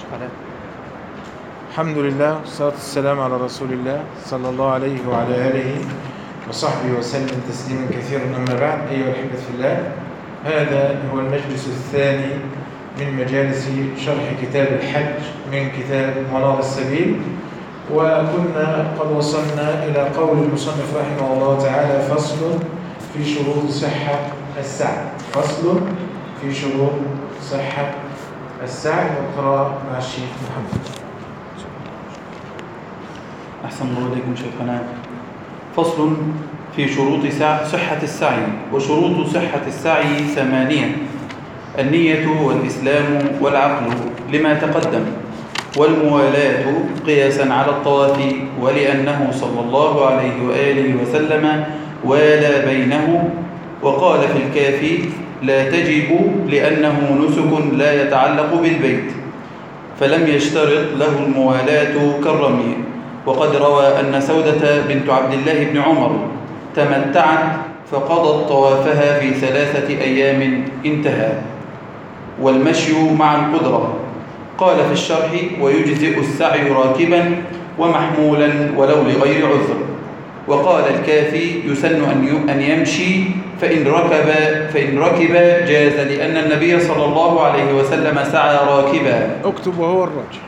الحمد لله والصلاة والسلام على رسول الله صلى الله عليه وعلى آله وصحبه وسلم تسليما كثيرا. أما بعد، أيها الأحبة في الله، هذا هو المجلس الثاني من مجالس شرح كتاب الحج من كتاب منار السبيل، وكنا قد وصلنا إلى قول المصنف رحمه الله تعالى: فصل في شروط صحة السعي. فصل في شروط صحة السعي. والقراءة مع الشيخ محمد. أحسن الله إليكم شيخنا. فصل في شروط صحة السعي. وشروط صحة السعي 8: النية والإسلام والعقل لما تقدم، والموالاة قياسا على الطواف، ولأنه صلى الله عليه وآله وسلم والى بينه. وقال في الكافي: لا تجب لأنه نسك لا يتعلق بالبيت، فلم يشترط له الموالاة كالرمي. وقد روى أن سودة بنت عبد الله بن عمر تمتعت فقضت طوافها في 3 أيام انتهى. والمشي مع القدرة. قال في الشرح: ويجزئ السعي راكبا ومحمولا ولو لغير عذر. وقال الكافي: يسن أن يمشي فإن ركب جاز، لأن النبي صلى الله عليه وسلم سعى راكبا. اكتب وهو الراجح.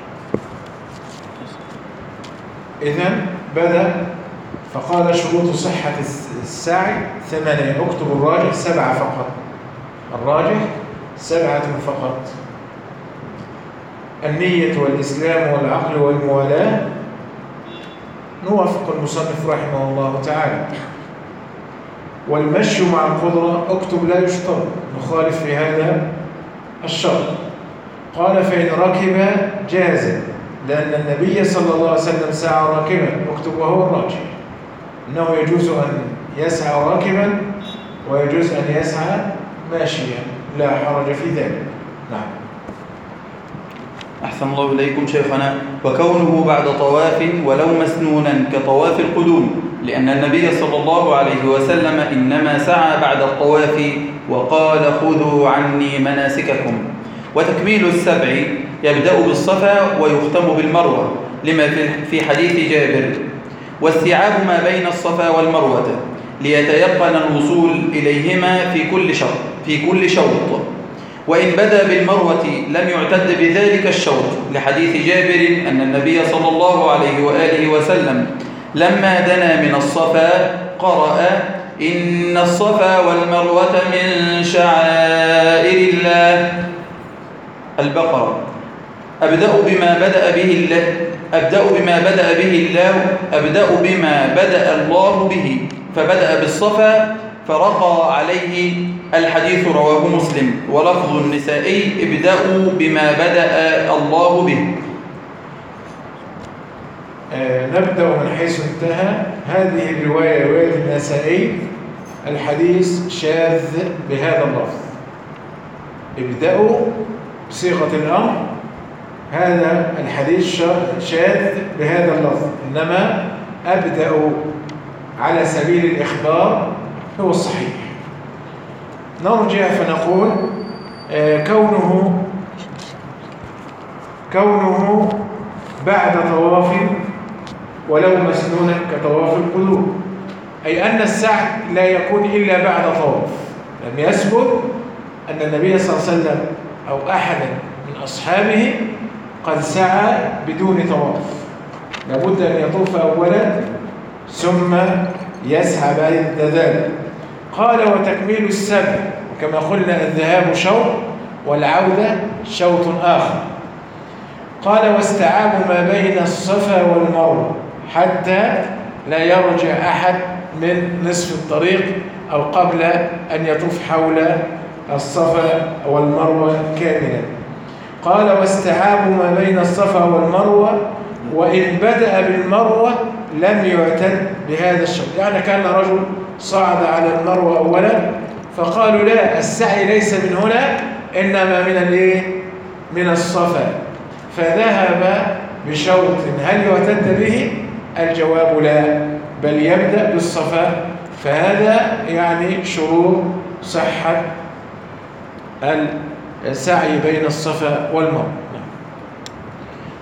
إذن بدأ فقال: شروط صحة السعي 8. اكتب الراجح 7 فقط. الراجح 7 فقط: النية والإسلام والعقل والموالاة. نوافق المصنف رحمه الله تعالى. والمشي مع القدرة اكتب لا يشترط، نخالف في هذا الشرط. قال: فإن ركب جاز، لأن النبي صلى الله عليه وسلم سعى راكبا. اكتب وهو الراجح، إنه يجوز أن يسعى راكبا ويجوز أن يسعى ماشيا، لا حرج في ذلك. نعم. أحسن الله إليكم شيخنا. وكونه بعد طواف ولو مسنونا كطواف القدوم، لأن النبي صلى الله عليه وسلم إنما سعى بعد الطواف وقال: خذوا عني مناسككم. وتكميل السبع يبدأ بالصفا ويختم بالمروة، لما في حديث جابر: واستيعاب ما بين الصفا والمروة ليتيقن الوصول إليهما في كل شوط. وإن بدأ بالمروة لم يعتد بذلك الشوط، لحديث جابر أن النبي صلى الله عليه وآله وسلم لما دنا من الصفا قرأ: إن الصفا والمروة من شعائر الله. البقرة. أبدأ بما بدأ الله به، فبدأ بالصفا فرقى عليه. الحديث رواه مسلم. ولفظ النسائي: ابدأوا بما بدأ الله به. نبدأ من حيث انتهى. هذه الرواية رواية النسائي، الحديث شاذ بهذا اللفظ. ابدأوا بصيغة الأمر، هذا الحديث شاذ بهذا اللفظ، إنما أبدأ على سبيل الإخبار هو الصحيح. نرجع فنقول: كونه بعد طواف ولو مسنونا كطواف القدوم، أي أن السعي لا يكون إلا بعد طواف. لم يثبت أن النبي صلى الله عليه وسلم أو أحدا من أصحابه قد سعى بدون طواف، لابد أن يطوف أولا ثم يسعى بعد ذلك. قال: وتكميل السبع، وكما قلنا الذهاب شوط والعودة شوط آخر. قال: واستيعاب ما بين الصفا والمروة حتى لا يرجع أحد من نصف الطريق أو قبل أن يطوف حول الصفا والمروة كاملا. قال: واستيعاب ما بين الصفا والمروة، وإن بدأ بالمروة لم يعتد بهذا الشوط. يعني كان رجل صعد على المروة أولا فقالوا: لا، السعي ليس من هنا إنما من الصفا، فذهب بشوط. هل يعتد به؟ الجواب لا، بل يبدأ بالصفا. فهذا يعني شروط صحة السعي بين الصفا والمروة.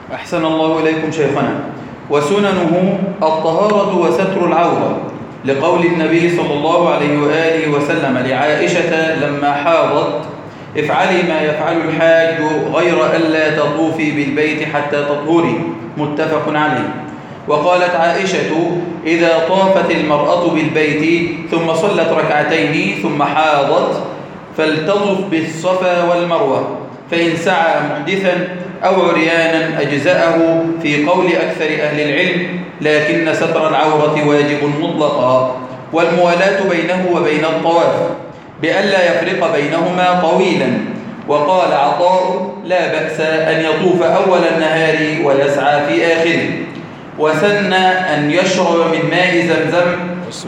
أحسن الله إليكم شيخنا. وسننه الطهارة وستر العورة، لقول النبي صلى الله عليه وآله وسلم لعائشة لما حاضت: افعلي ما يفعل الحاج غير ألا تطوفي بالبيت حتى تطهري، متفق عليه. وقالت عائشة: إذا طافت المرأة بالبيت ثم صلت ركعتين ثم حاضت فلتطف بالصفا والمروة، فإن سعى محدثا أو عريانا أجزأه، في قول أكثر أهل العلم، لكن ستر العورة واجب مطلقا، والموالاة بينه وبين الطواف بألا يفرق بينهما طويلا. وقال عطاء: لا بأس أن يطوف أول النهار ويسعى في آخره. وسن أن يشرب من ماء زمزم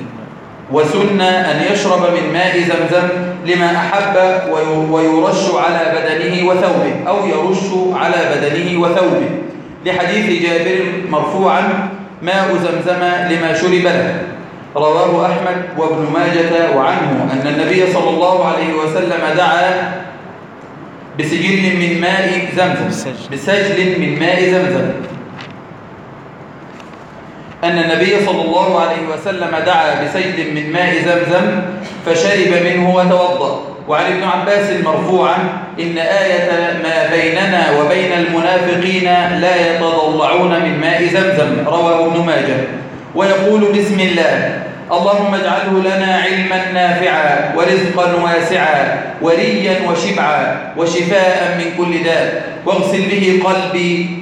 أن يشرب من ماء زمزم لما أحب، ويرش على بدنه وثوبه، أو يرش على بدنه وثوبه، لحديث جابر مرفوعا: ماء زمزم لما شرب له، رواه أحمد وابن ماجة. وعنه أن النبي صلى الله عليه وسلم دعا بسجل من ماء زمزم أن النبي صلى الله عليه وسلم دعا بسجل من ماء زمزم فشرب منه وتوضأ. وعن ابن عباس مرفوعا: إن آية ما بيننا وبين المنافقين لا يتضلعون من ماء زمزم، رواه ابن ماجه. ويقول: بسم الله، اللهم اجعله لنا علما نافعا ورزقا واسعا وريا وشبعا وشفاء من كل داء، واغسل به قلبي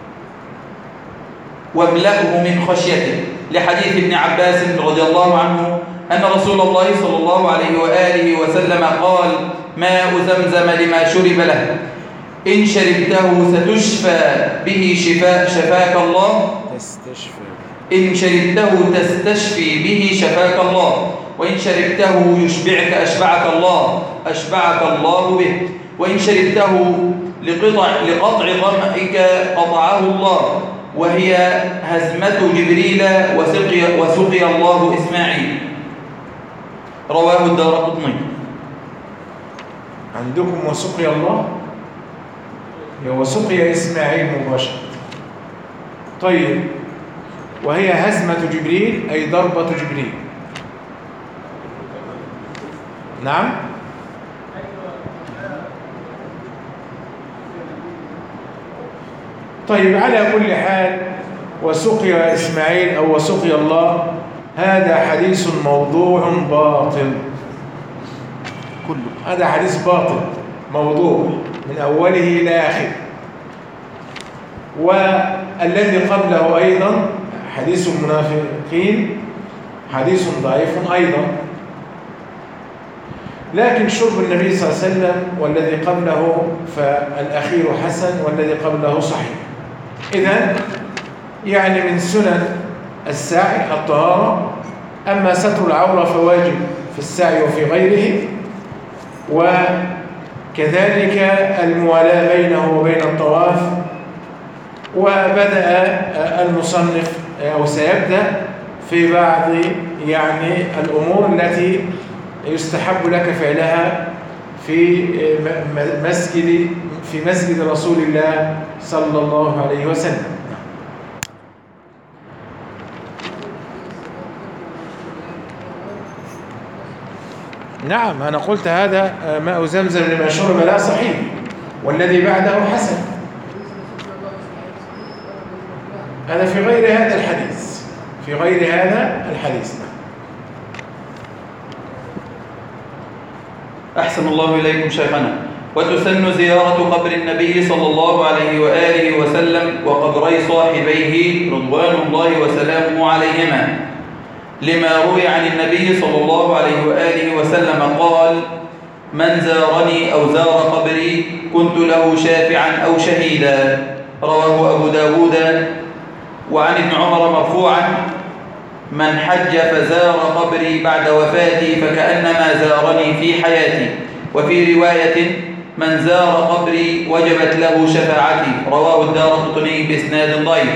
واملأه من خشيته، لحديث ابن عباس رضي الله عنه أن رسول الله صلى الله عليه وآله وسلم قال: ماء زمزم لما شرب له، إن شربته ستشفى به شفاك الله، إن شربته تستشفي به شفاك الله، وإن شربته يشبعك أشبعك الله به، وإن شربته لقطع ظمئك قطعه الله، وهي هزمة جبريل وسقي الله إسماعيل، رواه الدارقطني. عندكم وسقي الله وسقي إسماعيل مباشرة. طيب، وهي هزمة جبريل أي ضربة جبريل. نعم. طيب، على كل حال، وسقي إسماعيل أو وسقي الله هذا حديث موضوع باطل، هذا حديث باطل موضوع من أوله إلى آخره. والذي قبله أيضا حديث المنافقين حديث ضعيف أيضا، لكن شرب النبي صلى الله عليه وسلم والذي قبله فالأخير حسن والذي قبله صحيح. إذن يعني من سنن السعي الطهارة، أما ستر العورة فواجب في السعي وفي غيره، وكذلك الموالاة بينه وبين الطواف. وبدأ المصنف أو سيبدأ في بعض يعني الأمور التي يستحب لك فعلها في مسجد رسول الله صلى الله عليه وسلم. نعم، أنا قلت هذا ماء زمزم لما شرب لا صحيح، والذي بعده حسن. هذا في غير هذا الحديث. أحسن الله إليكم شيخنا. وتسن زيارة قبر النبي صلى الله عليه وآله وسلم وقبري صاحبيه رضوان الله وسلامه عليهما، لما روي عن النبي صلى الله عليه وآله وسلم قال: من زارني أو زار قبري كنت له شافعا أو شهيدا، رواه أبو داود. وعن ابن عمر مرفوعا: من حج فزار قبري بعد وفاتي فكأنما زارني في حياتي. وفي رواية: من زار قبري وجبت له شفاعتي، رواه الدارقطني بإسناد ضعيف.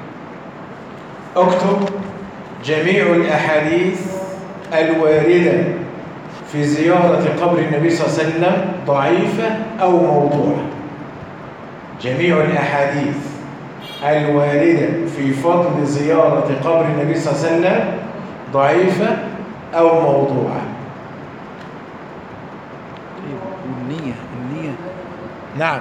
اكتب: جميع الأحاديث الواردة في زيارة قبر النبي صلى الله عليه وسلم ضعيفة أو موضوعة. جميع الأحاديث الواردة في فضل زيارة قبر النبي صلى الله عليه وسلم ضعيفة أو موضوعة. النية نعم.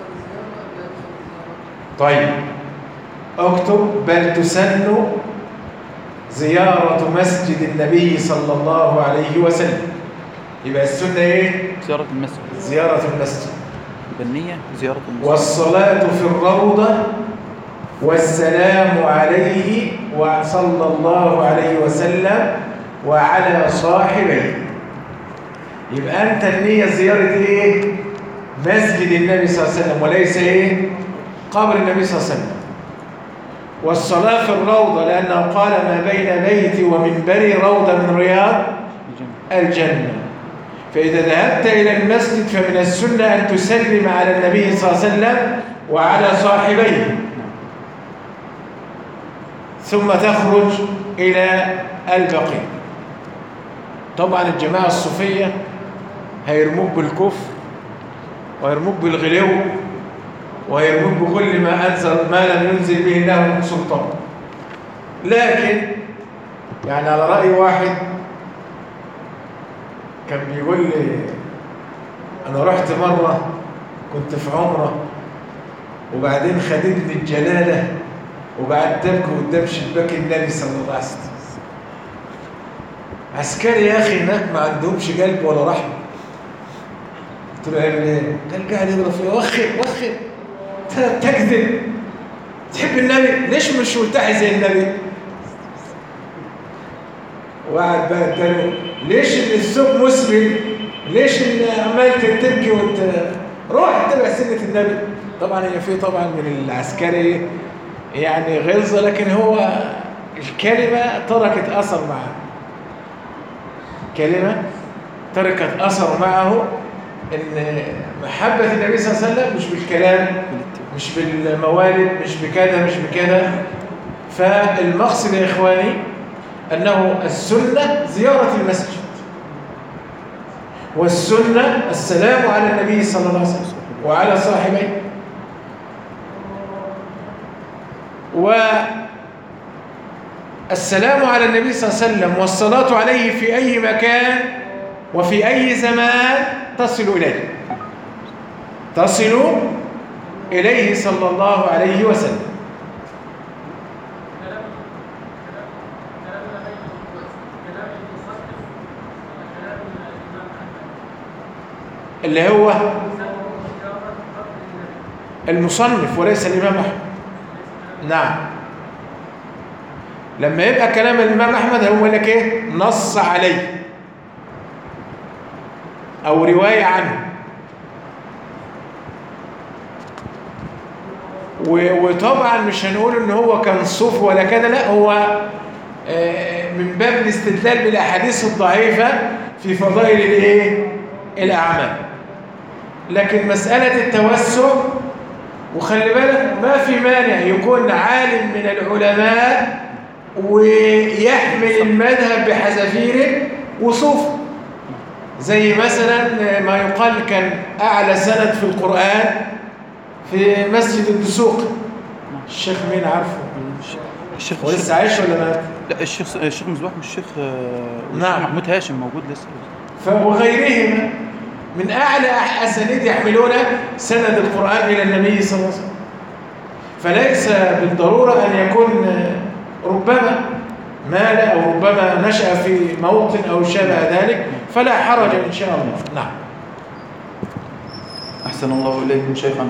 طيب اكتب بل تسن زيارة مسجد النبي صلى الله عليه وسلم. يبقى السنة ايه؟ زيارة المسجد. زيارة المسجد. بالنية زيارة المسجد. والصلاة في الروضة والسلام عليه وصلى الله عليه وسلم وعلى صاحبيه. يبقى أنت النية زيارة إيه؟ مسجد النبي صلى الله عليه وسلم وليس إيه؟ قبر النبي صلى الله عليه وسلم. والصلاة في الروضة لأنه قال ما بين بيتي ومنبري روضة من رياض الجنة. فإذا ذهبت إلى المسجد فمن السنة أن تسلم على النبي صلى الله عليه وسلم وعلى صاحبيه، ثم تخرج إلى البقيع. طبعا الجماعة الصوفية هيرموك بالكفر وهيرموك بالغلو وهيرموك بكل ما أنزل ما لم ينزل به الله من سلطان. لكن يعني على رأي واحد كان بيقول لي أنا رحت مرة كنت في عمرة وبعدين خدتني الجلالة وقعدت أبكي قدام شباك النبي صلى الله عليه وسلم. عسكري يا أخي هناك ما عندهمش قلب ولا رحمة. قلت له اعمل ايه؟ قال قاعد يضرب فيها وخر تكذب. تحب النبي ليش مش ملتحي زي النبي؟ وقعد بقى التاني ليش السوق مسلم؟ ليش عمال تبكي روح اتبع سنة النبي. طبعا هي في طبعا من العسكري يعني غلظة، لكن هو الكلمة تركت أثر معه. كلمة تركت أثر معه إن محبة النبي صلى الله عليه وسلم مش بالكلام مش بالموالد مش بكذا مش بكذا. فالمقصد يا إخواني أنه السنة زيارة المسجد، والسنة السلام على النبي صلى الله عليه وسلم وعلى صاحبيه. والسلام على النبي صلى الله عليه وسلم والصلاة عليه في أي مكان وفي أي زمان تصل إليه صلى الله عليه وسلم. اللي هو المصنف وليس الإمام أحمد. نعم. لما يبقى كلام الإمام أحمد هو لك إيه؟ نص عليه أو رواية عنه. وطبعا مش هنقول إن هو كان صوفي ولا كده، لا، هو من باب الاستدلال بالأحاديث الضعيفة في فضائل الإيه؟ الأعمال. لكن مسألة التوسع، وخلي بالك ما في مانع يكون عالم من العلماء ويحمل المذهب بحذافيره وصوفي، زي مثلا ما يقال كان أعلى سند في القرآن في مسجد الدسوق. الشيخ مين عارفه؟ الشيخ ولسه عايش ولا مات؟ لا، الشيخ مصباح والشيخ نعم محمود هاشم موجود لسه. وغيرهما من أعلى أسانيد يحملون سند القرآن إلى النبي صلى الله عليه وسلم. فليس بالضرورة أن يكون ربما مال أو ربما نشأ في موطن أو شابه ذلك، فلا حرج إن شاء الله. نعم. أحسن الله إليكم شيخنا.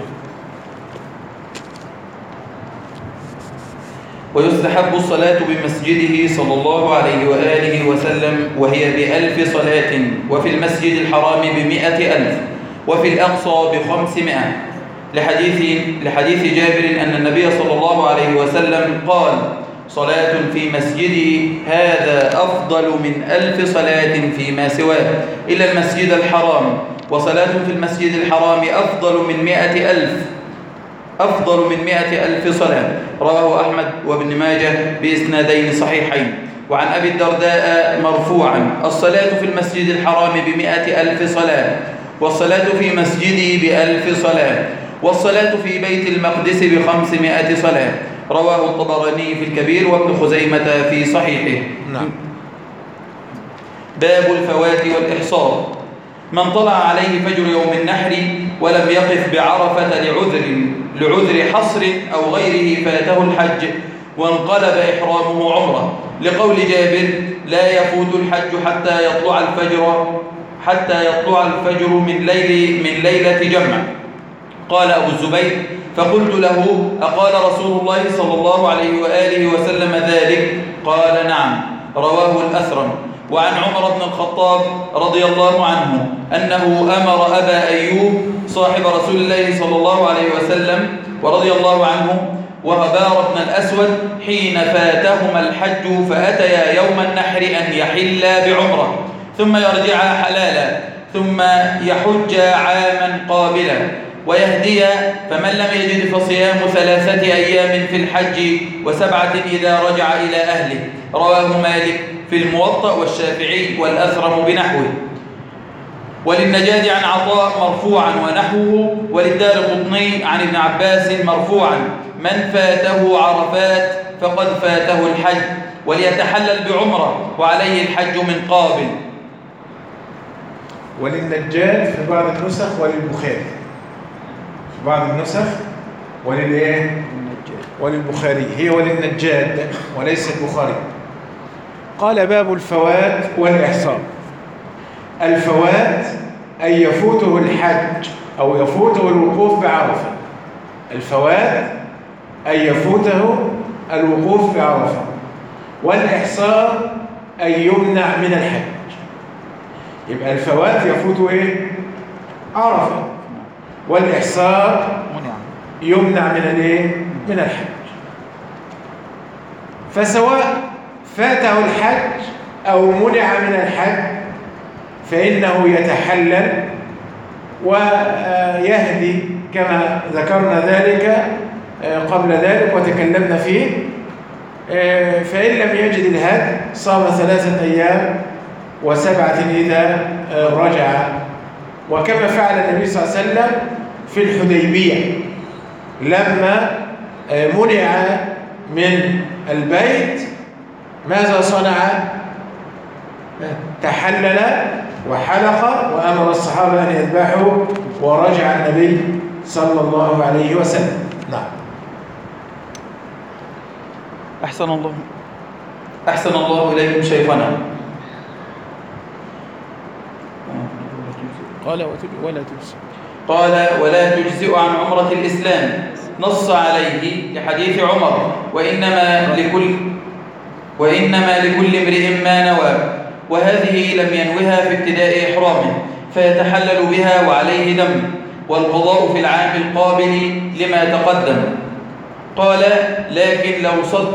ويستحب الصلاة بمسجده صلى الله عليه وآله وسلم وهي ب1000 صلاة، وفي المسجد الحرام ب100,000، وفي الأقصى ب500، لحديث جابر أن النبي صلى الله عليه وسلم قال: صلاة في مسجدي هذا أفضل من 1000 صلاة فيما سواه إلى المسجد الحرام، وصلاة في المسجد الحرام أفضل من 100,000 صلاة. رواه أحمد وابن ماجه بإسنادين صحيحين. وعن أبي الدرداء مرفوعا: الصلاة في المسجد الحرام ب100,000 صلاة، والصلاة في مسجدي ب1000 صلاة. والصلاة في بيت المقدس ب500 صلاة. رواه الطبراني في الكبير وابن خزيمة في صحيحه. نعم. باب الفوات والإحصار. من طلع عليه فجر يوم النحر ولم يقف بعرفة لعذر حصر أو غيره فاته الحج وانقلب إحرامه عمرة، لقول جابر: لا يفوت الحج حتى يطلع الفجر من ليلة جمع. قال أبو الزبير: فقلت له: أقال رسول الله صلى الله عليه وآله وسلم ذلك؟ قال: نعم. رواه الأثرم. وعن عمر بن الخطاب رضي الله عنه أنه أمر أبا أيوب صاحب رسول الله صلى الله عليه وسلم ورضي الله عنه وهبار بن الأسود حين فاتهما الحج فأتيا يوم النحر أن يحلا بعمرة ثم يرجعا حلالا ثم يحجا عاما قابلا ويهديا، فمن لم يجد فصيام 3 أيام في الحج و7 إذا رجع إلى أهله. رواه مالك في الموطأ والشافعي والأثرم بنحوه. وللنجاد عن عطاء مرفوعا ونحوه، وللدارقطني عن ابن عباس مرفوعا: من فاته عرفات فقد فاته الحج وليتحلل بعمرة وعليه الحج من قابل. وللنجاد في بعض النسخ وللبخاري، في بعض النسخ وللبخاري، هي وللنجاد وليس البخاري. قال: باب الفوات والإحصار. الفوات أي يفوته الحج أو يفوته الوقوف بعرفة. الفوات أي يفوته الوقوف بعرفة. والإحصار أي يمنع من الحج. يبقى الفوات يفوته عرفة، والإحصار يمنع من الحج. فسواء فاته الحج أو منع من الحج فإنه يتحلل ويهدي كما ذكرنا ذلك قبل ذلك وتكلمنا فيه. فإن لم يجد الهدي صام 3 أيام و7 إذا رجع، وكما فعل النبي صلى الله عليه وسلم في الحديبية لما منع من البيت. ماذا صنع؟ تحلل وحلق وأمر الصحابة أن يذبحوا ورجع النبي صلى الله عليه وسلم. نعم. أحسن الله إليكم شيخنا. قال: ولا تجزئ عن عمرة الإسلام. نص عليه لحديث عمر: وإنما لكل امرئ ما نوى، وهذه لم ينوها في ابتداء إحرامه فيتحلل بها وعليه دم، والقضاء في العام القابل لما تقدم. قال: لكن لو صد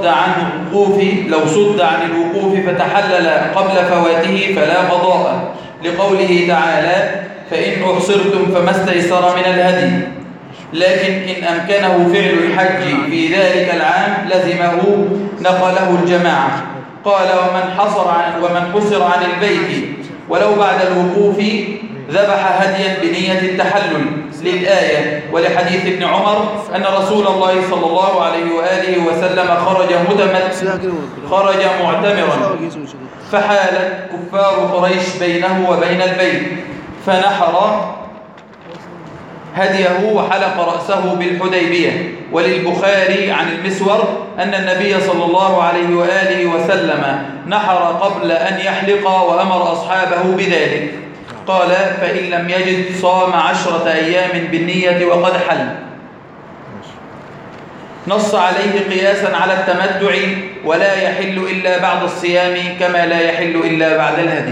عن الوقوف فتحلل قبل فواته فلا قضاء، لقوله تعالى: فإن أحصرتم فما استيسر من الهدي. لكن إن أمكنه فعل الحج في ذلك العام لزمه نقله الجماعة. قال: ومن حصر عن البيت ولو بعد الوقوف ذبح هديا بنية التحلل، للآية ولحديث ابن عمر أن رسول الله صلى الله عليه وآله وسلم خرج معتمرا فحالت كفار قريش بينه وبين البيت فنحر هديه وحلق رأسه بالحديبية. وللبخاري عن المسور أن النبي صلى الله عليه وآله وسلم نحر قبل أن يحلق وأمر أصحابه بذلك. قال: فإن لم يجد صام 10 أيام بالنية وقد حل. نص عليه قياسا على التمتع: ولا يحل إلا بعد الصيام كما لا يحل إلا بعد الهدي.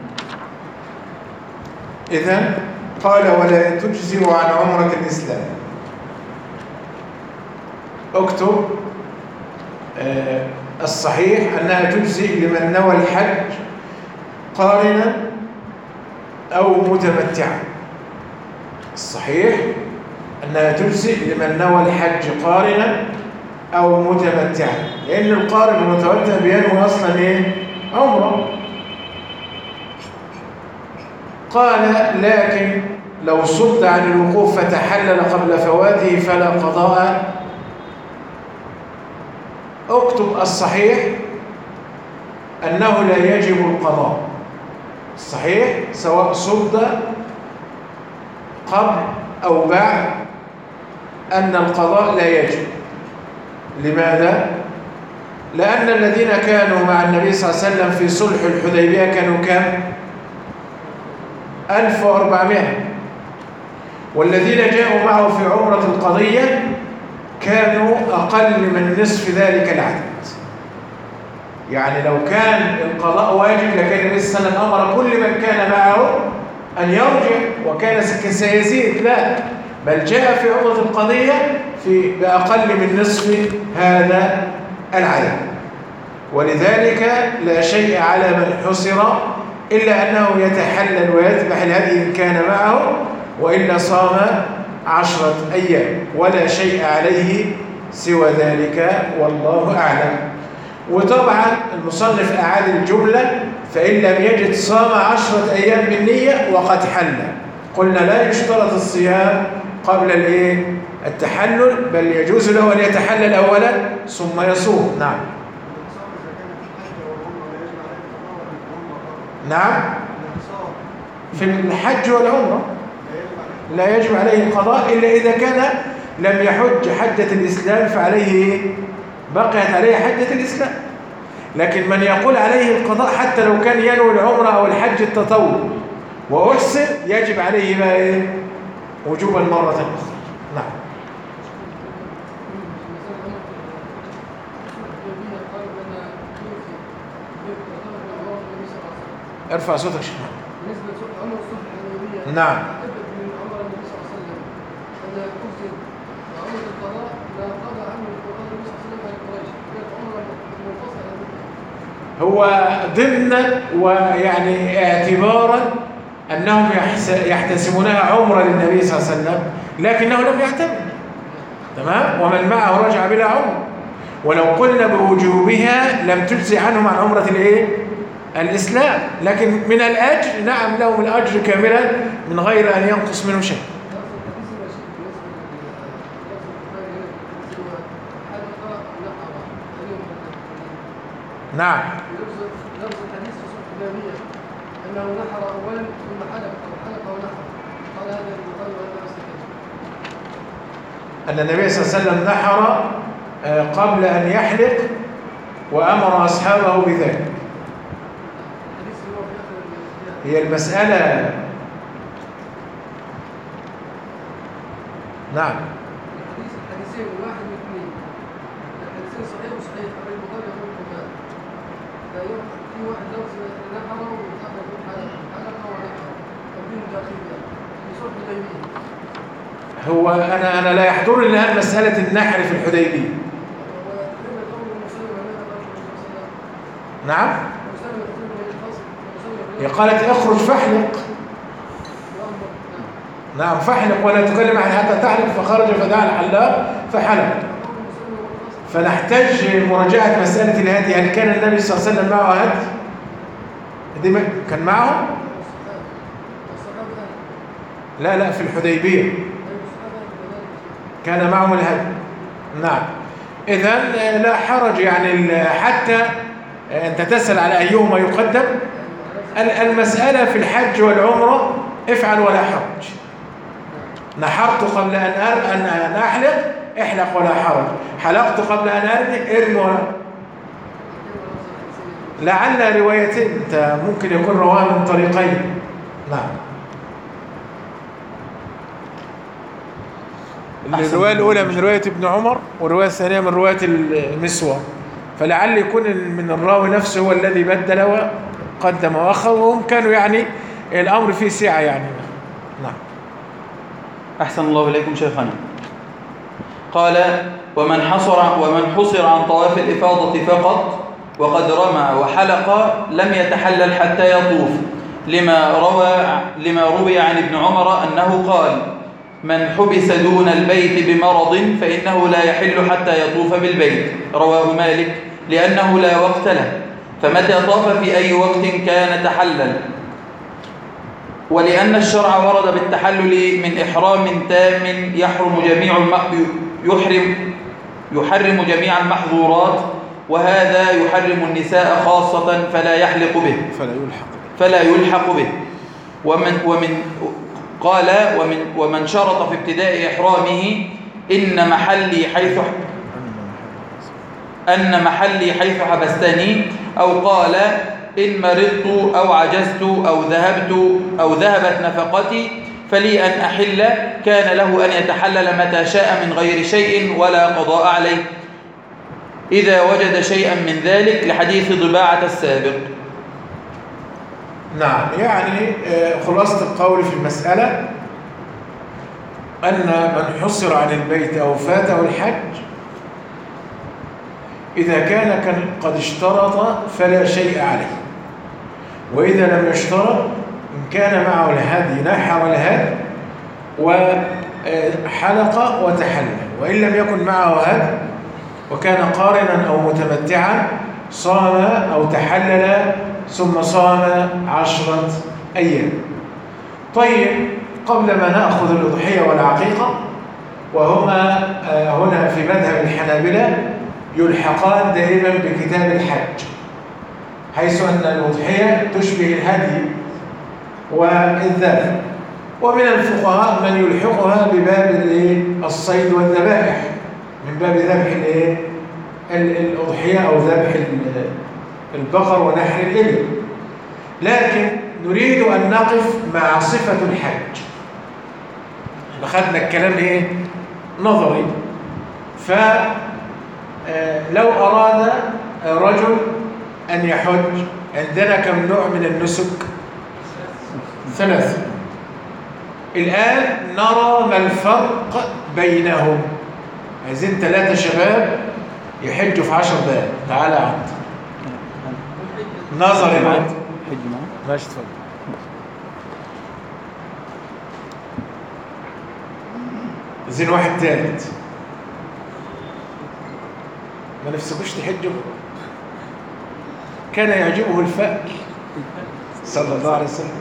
إذن قال: ولا تجزئ عن عمرة الإسلام. اكتب الصحيح أنها تجزئ لمن نوى الحج قارنا أو متمتعا. الصحيح أنها تجزئ لمن نوى الحج قارنا أو متمتعا، لأن القارن المتمتع بينوي أصلا عمره. قال: لكن لو صد عن الوقوف فتحلل قبل فواته فلا قضاء. اكتب الصحيح أنه لا يجب القضاء. الصحيح سواء صد قبل أو بعد أن القضاء لا يجب. لماذا؟ لأن الذين كانوا مع النبي صلى الله عليه وسلم في صلح الحديبية كانوا كم؟ 1400، والذين جاءوا معه في عمرة القضية كانوا أقل من نصف ذلك العدد. يعني لو كان القضاء واجب لكان النبي صلى الله عليه وسلم أمر كل من كان معه أن يرجع وكان سيزيد، لا، بل جاء في عمرة القضية بأقل من نصف هذا العدد. ولذلك لا شيء على من حصر إلا أنه يتحلل ويذبح الهدي إن كان معه، وإلا صام 10 أيام، ولا شيء عليه سوى ذلك، والله أعلم. وطبعا المصنف أعاد الجملة، فإن لم يجد صام 10 أيام بالنية وقد حل. قلنا لا يشترط الصيام قبل التحلل، بل يجوز له أن يتحلل أولا ثم يصوم. نعم. نعم، في الحج والعمرة لا يجب عليه القضاء إلا إذا كان لم يحج حجة الإسلام فعليه بقيت عليه حجة الإسلام. لكن من يقول عليه القضاء حتى لو كان ينوي العمرة أو الحج التطوع وأحسن يجب عليه بقى وجوبا مرة أخرى. نعم. ارفع صوتك شيخ. نعم. هو ضمنا ويعني اعتبارا أنهم يحتسبونها عمرة للنبي صلى الله عليه وسلم، لكنه لم يعتمر. تمام. ومن معه رجع بلا عمر. ولو قلنا بوجوبها لم تجزي عنهم عن عمرة الإسلام، لكن من الأجر نعم لهم الأجر كاملا من غير أن ينقص منه شيء. نعم. لفظ الحديث في صحيح الحديبية أنه نحر أولا ثم حلق أو حلق ونحر، قال هذا البخاري وهذا نفس أن النبي صلى الله عليه وسلم نحر قبل أن يحلق وأمر أصحابه بذلك. هي المسألة. نعم. الحديثين واحد من اثنين، الحديثين صحيح وصحيح، البخاري يقول البخاري لا يوقف في واحد لفظ نحر والآخر يقول حلق ونحر، تبين داخلية في صلح الحديبية. هو أنا لا يحضرني الآن مسألة النحر في الحديبية. نعم. هي قالت اخرج فاحلق. نعم، فاحلق ولا تكلم عن حتى تحلق، فخرج فدعا الحلاق فحلق. فنحتاج مراجعة مسألة الهدي. هل كان النبي صلى الله عليه وسلم معه هدي؟ كان معه؟ لا في الحديبية كان معهم الهدي. نعم. إذن لا حرج، يعني حتى أنت تسأل على أيهما يقدم. المسألة في الحج والعمرة افعل ولا حرج. نحرت قبل أن أحلق احلق ولا حرج، حلقت قبل أن ارمي ولا. لعل روايتين انت ممكن يكون رواه من طريقين. نعم. الرواية الأولى من رواية ابن عمر، والرواية الثانية من رواية المسور، فلعل يكون من الراوي نفسه هو الذي بدل وقدم وأخر، وهم كانوا يعني الأمر فيه سعة يعني. نعم. أحسن الله إليكم شيخنا. قال: ومن حصر عن طواف الإفاضة فقط وقد رمى وحلق لم يتحلل حتى يطوف، لما روي عن ابن عمر أنه قال: من حبس دون البيت بمرض فإنه لا يحل حتى يطوف بالبيت. رواه مالك لأنه لا وقت له، فمتى طاف في أي وقت كان تحلل. ولأن الشرع ورد بالتحلل من إحرام تام يحرم جميع المحظورات، وهذا يحرم النساء خاصة فلا يحلق به فلا يلحق به. ومن شرط في ابتداء إحرامه أن محلي حيث حبستني، أو قال إن مرضت أو عجزت أو ذهبت نفقتي فلي أن أحل، كان له أن يتحلل متى شاء من غير شيء ولا قضاء عليه إذا وجد شيئا من ذلك، لحديث ضباعة السابق. نعم، يعني خلاصة القول في المسألة أن من حصر عن البيت أو فاته الحج إذا كان قد اشترط فلا شيء عليه، وإذا لم يشترط إن كان معه الهدي نحر الهدي وحلق وتحلل، وإن لم يكن معه هدي وكان قارنا أو متمتعا صام أو تحلل ثم صام 10 أيام. طيب، قبل ما نأخذ الأضحية والعقيقة، وهما هنا في مذهب الحنابلة يلحقان دائما بكتاب الحج، حيث أن الأضحية تشبه الهدي والذبح، ومن الفقهاء من يلحقها بباب الصيد والذبائح، من باب ذبح الأضحية أو ذبح البقر ونحر الإبل. لكن نريد أن نقف مع صفة الحج. أخذنا الكلام نظري. فلو أراد رجل أن يحج، عندنا كم نوع من النسك؟ 3. الآن نرى ما الفرق بينهم. عايزين 3 شباب يحجوا في 10 دقائق. تعالى يا عبد. نظر يا عبد. ماشي، اتفضل. عايزين واحد ثالث. ما نفسكوش تحجوا؟ كان يعجبه الفأل صلى الله عليه وسلم.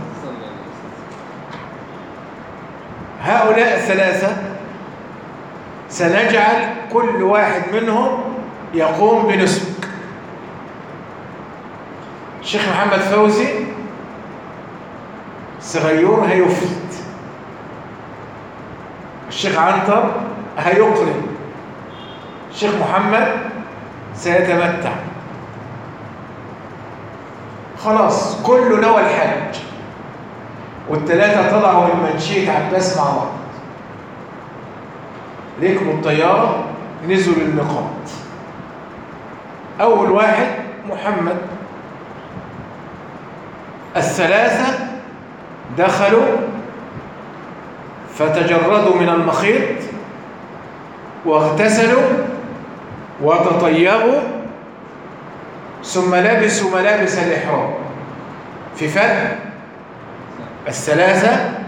هؤلاء 3 سنجعل كل واحد منهم يقوم بنسك. الشيخ محمد فوزي صغير هيفلت، الشيخ عنتر هيقرن، الشيخ محمد سيتمتع. خلاص، كله نوى الحج، وال3 طلعوا من منشية عباس مع بعض، ركبوا الطيارة، نزلوا الميقات. أول واحد محمد. ال3 دخلوا فتجردوا من المخيط واغتسلوا وتطيبوا، ثم لبسوا ملابس الإحرام. في فرق. ال3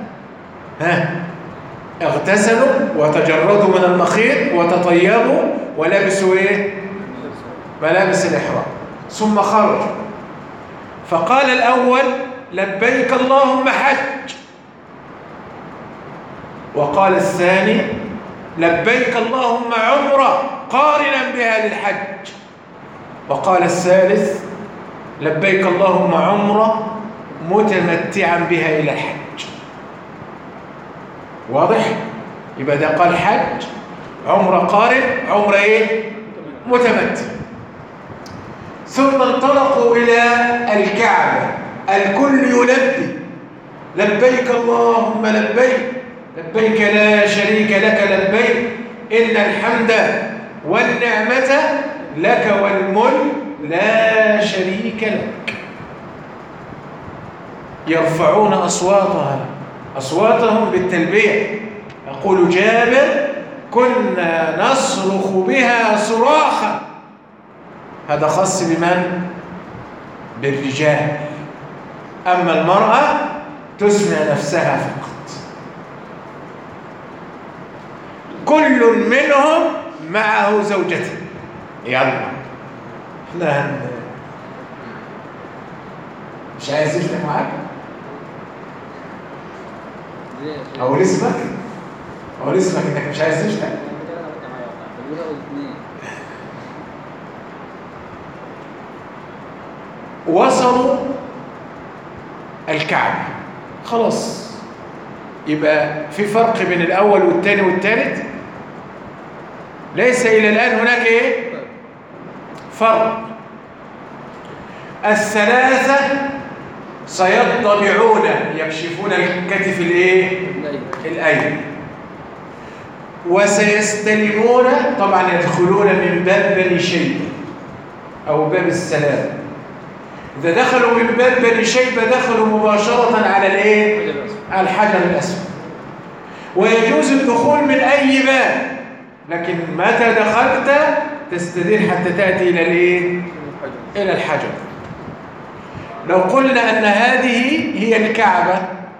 اغتسلوا وتجردوا من المخيط وتطيبوا ولبسوا ملابس الإحرام، ثم خرجوا. فقال الأول لبيك اللهم حج، وقال الثاني لبيك اللهم عمرة قارنا بها للحج، وقال الثالث لبيك اللهم عمرة متمتعا بها إلى الحج. واضح؟ يبقى ده قال حج، عمرة قارن، عمرة متمتع. ثم انطلقوا إلى الكعبة، الكل يلبي لبيك اللهم لبيك، لبيك لا شريك لك لبيك، إن الحمد والنعمة لك والملك لا شريك لك. يرفعون أصواتهم بالتلبية. يقول جابر كنا نصرخ بها صراخا. هذا خاص بمن؟ بالرجال. أما المرأة تسمع نفسها فقط. كل منهم معه زوجته. يلا احنا مش عايز يفتح معاك؟ أو اسمك إنك مش عايز تشتغل. وصلوا الكعبة خلاص، يبقى في فرق بين الأول والثاني والثالث؟ ليس إلى الآن هناك إيه؟ فرق. الثلاثة سيضطبعون يكشفون الكتف الإيه؟ الأيمن، وسيستلمون طبعا يدخلون من باب بني شيبة أو باب السلام. إذا دخلوا من باب بني شيبة دخلوا مباشرة على الإيه؟ على الحجر الأسود. ويجوز الدخول من أي باب، لكن متى دخلت تستدير حتى تأتي إلى الإيه؟ إلى الحجر. لو قلنا أن هذه هي الكعبة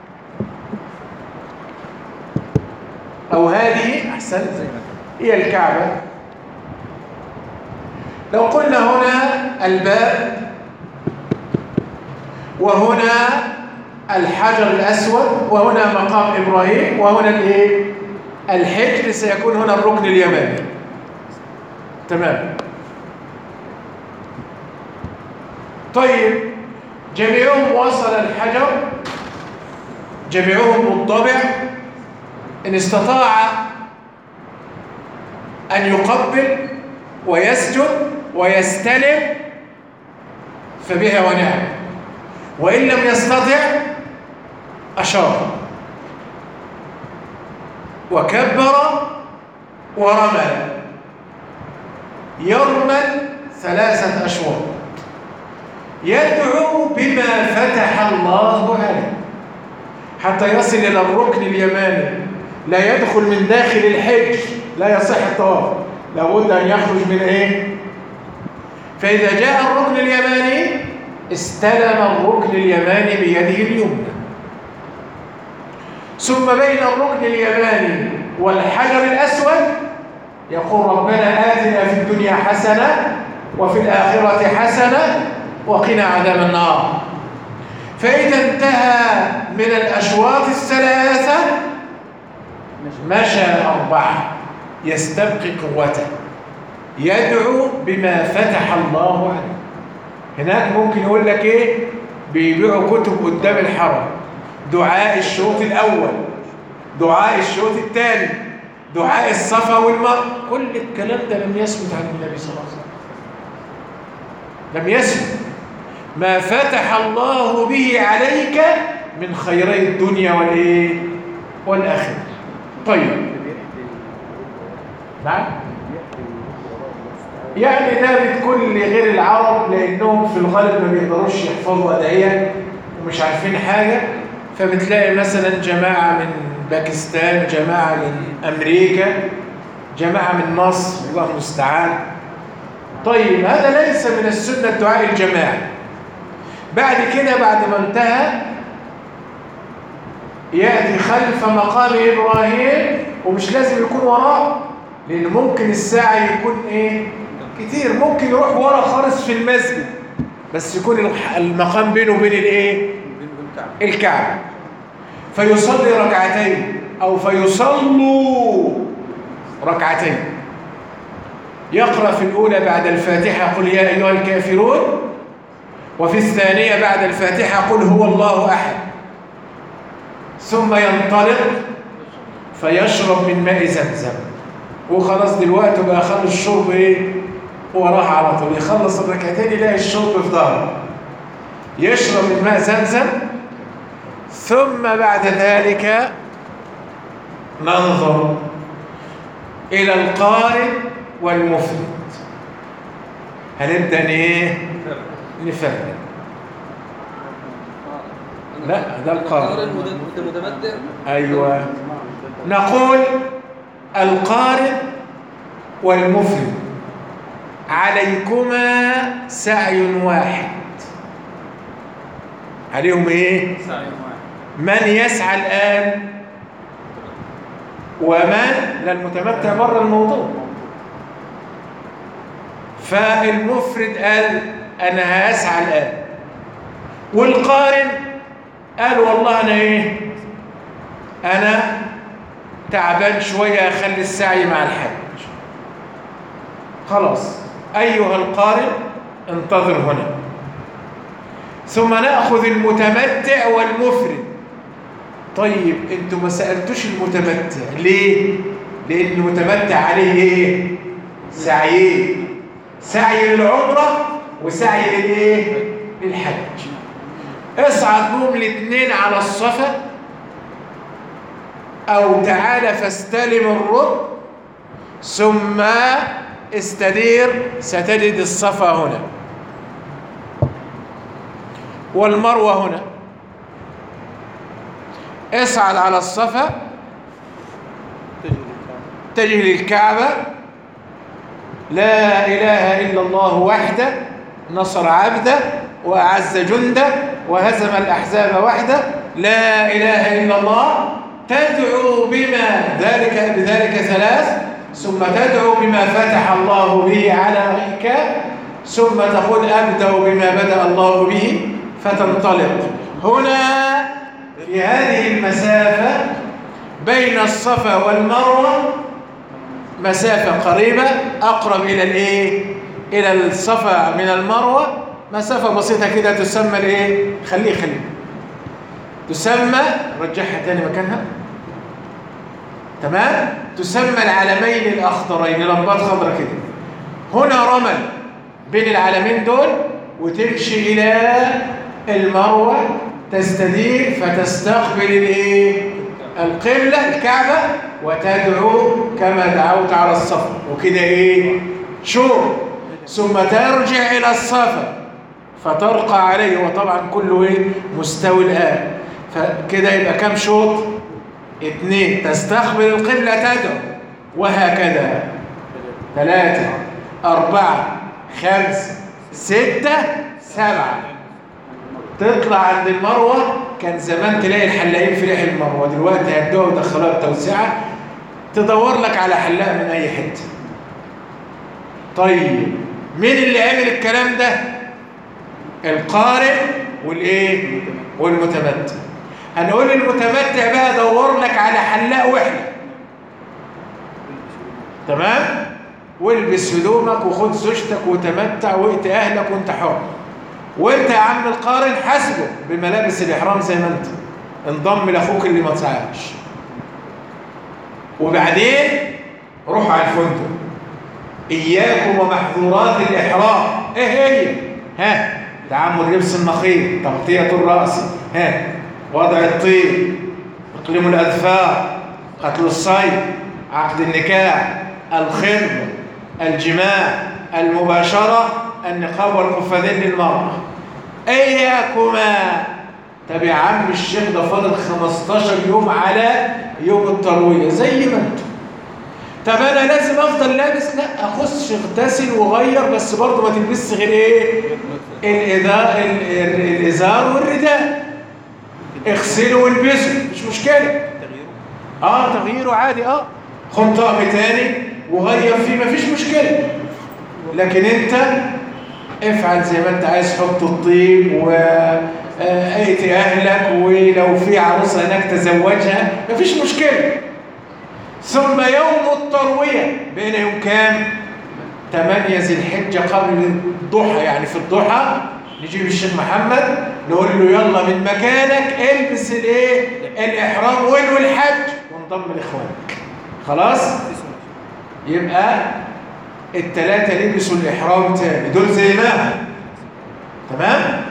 أو هذه أحسن هي الكعبة، لو قلنا هنا الباب وهنا الحجر الأسود وهنا مقام إبراهيم وهنا الإيه؟ الحجر، سيكون هنا الركن اليماني. تمام. طيب جميعهم وصل الحجر، جميعهم مطبع، إن استطاع أن يقبل ويسجد ويستلم فبها ونعم، وإن لم يستطع أشار وكبر ورمل، يرمل 3 أشواط، يدعو بما فتح الله عليه حتى يصل إلى الركن اليماني. لا يدخل من داخل الحجر، لا يصح الطواف، لابد أن يخرج من إيه؟ فإذا جاء الركن اليماني استلم الركن اليماني بيده اليمنى، ثم بين الركن اليماني والحجر الأسود يقول ربنا آتنا في الدنيا حسنة وفي الآخرة حسنة وقنا عذاب النار. فإذا انتهى من الأشواط 3 مشى 4 يستبقي قوته، يدعو بما فتح الله عليه. هناك ممكن يقول لك إيه؟ بيبيعوا كتب قدام الحرم، دعاء الشوط الأول، دعاء الشوط الثاني، دعاء الصفا والمروة. كل الكلام ده لم يثبت عن النبي صلى الله عليه وسلم، لم يثبت. ما فتح الله به عليك من خيري الدنيا والإيه؟ والآخرة. طيب نعم، يعني ده بتكون لغير العرب، لأنهم في الغالب ما بيقدروش يحفظوا أدعية ومش عارفين حاجة، فبتلاقي مثلا جماعة من باكستان، جماعة من أمريكا، جماعة من مصر، الله المستعان. طيب هذا ليس من السنة الدعاء الجماعي. بعد كده بعد ما انتهى يأتي خلف مقام إبراهيم، ومش لازم يكون وراه، لأن ممكن الساعي يكون إيه؟ كتير، ممكن يروح ورا خالص في المسجد بس يكون المقام بينه وبين الإيه؟ الكعبة، فيصلي ركعتين أو فيصلوا ركعتين، يقرأ في الأولى بعد الفاتحة قل يا أيها الكافرون، وفي الثانية بعد الفاتحة قل هو الله أحد، ثم ينطلق فيشرب من ماء زمزم، وخلاص دلوقتي بقى خلص الشرب إيه؟ وراه على طول، يخلص الركعتين يلاقي الشرب في ظهره، يشرب من ماء زمزم. ثم بعد ذلك ننظر إلى القارئ والمفرد، هنبدأ إيه؟ نفرق. لا ده القارئ المتمتع. أيوة، نقول القارئ والمفرد عليكما سعي واحد. عليهم ايه؟ سعي واحد. من يسعى الآن ومن للمتمتع بره الموضوع. فالمفرد قال أنا هسعى الآن، والقارن قال والله أنا إيه؟ أنا تعبان شوية أخلي السعي مع الحج، خلاص أيها القارئ انتظر هنا. ثم نأخذ المتمتع والمفرد. طيب انتوا ما سألتوش المتمتع ليه؟ لأن المتمتع عليه ايه؟ سعيين، سعي للعمرة وسعي للايه؟ للحج. اصعد بهم الاثنين على الصفا، أو تعالى فاستلم الركن ثم استدير، ستجد الصفا هنا والمروة هنا. اصعد على الصفا اتجه للكعبة، لا إله إلا الله وحده نصر عبده وأعز جنده وهزم الأحزاب وحده، لا إله إلا الله. تدعو بذلك ثلاث، ثم تدعو بما فتح الله به عليك، ثم تقول أبدأ بما بدأ الله به، فتنطلق. هنا في هذه المسافة بين الصفا والمروة مسافة قريبة، أقرب إلى الإيه؟ إلى الصفا من المروة، مسافة بسيطة كده تسمى الإيه؟ خليه تسمى، رجعها تاني مكانها، تمام؟ تسمى العلمين الأخضرين، لمبات خضرة كده. هنا رمل بين العلمين دول، وتمشي إلى المروة، تستدير فتستقبل الإيه؟ القبلة الكعبة، وتدعو كما دعوت على الصفا، وكده إيه؟ شوف، ثم ترجع إلى الصفا فترقى عليه، وطبعا كله إيه؟ مستوي الآن. فكده يبقى كم شوط؟ 2. تستقبل القبلة تدعو، وهكذا 3 4 5 6 7. تطلع عند المروة. كان زمان تلاقي الحلاقين في ريح المروة، دلوقتي هدوها ودخلوها بتوسعة، تدور لك على حلاق من أي حتة. طيب مين اللي عمل الكلام ده؟ القارئ والإيه؟ والمتمتع. هنقول المتمتع بقى دور لك على حلاق وحلة، تمام؟ والبس هدومك وخد زوجتك وتمتع وائت أهلك وانت حر. وانت يا عم القارن حاسبه بملابس الإحرام زي ما انت، انضم لأخوك اللي ما تساعدش. وبعدين روح على الفندق. إياكم ومحظورات الإحرام. إيه هي؟ ها، تعامل لبس النخيل، تغطية الرأس، ها، وضع الطيب، تقليم الأظفار، قتل الصيد، عقد النكاح، الخطبة، الجماع، المباشرة، النقاب والقفازين للمرأة. إياكما. طب يا عم الشيخ ده فاضل 15 يوم على يوم التروية زي ما انتم. طب انا لازم افضل لابس؟ لا، اخش اغتسل وغير، بس برضه ما تلبسش غير ايه؟ الازار والرداء. اغسلوا والبسوا، مش مشكله. تغييره عادي. خد طقم تاني وغير فيه، مفيش مشكله. لكن انت افعل زي ما انت عايز، حط الطيب وائتي اهلك، ولو في عروسه هناك تزوجها، مفيش مشكله. ثم يوم الترويه بين يوم كام؟ 8 ذي الحجه قبل الضحى، يعني في الضحى نجيب الشيخ محمد نقول له يلا من مكانك البس الايه؟ الاحرام والحج، وانضم لاخوانك. خلاص؟ يبقى الثلاثه لبسوا الاحرام تاني، دول زي ما تمام.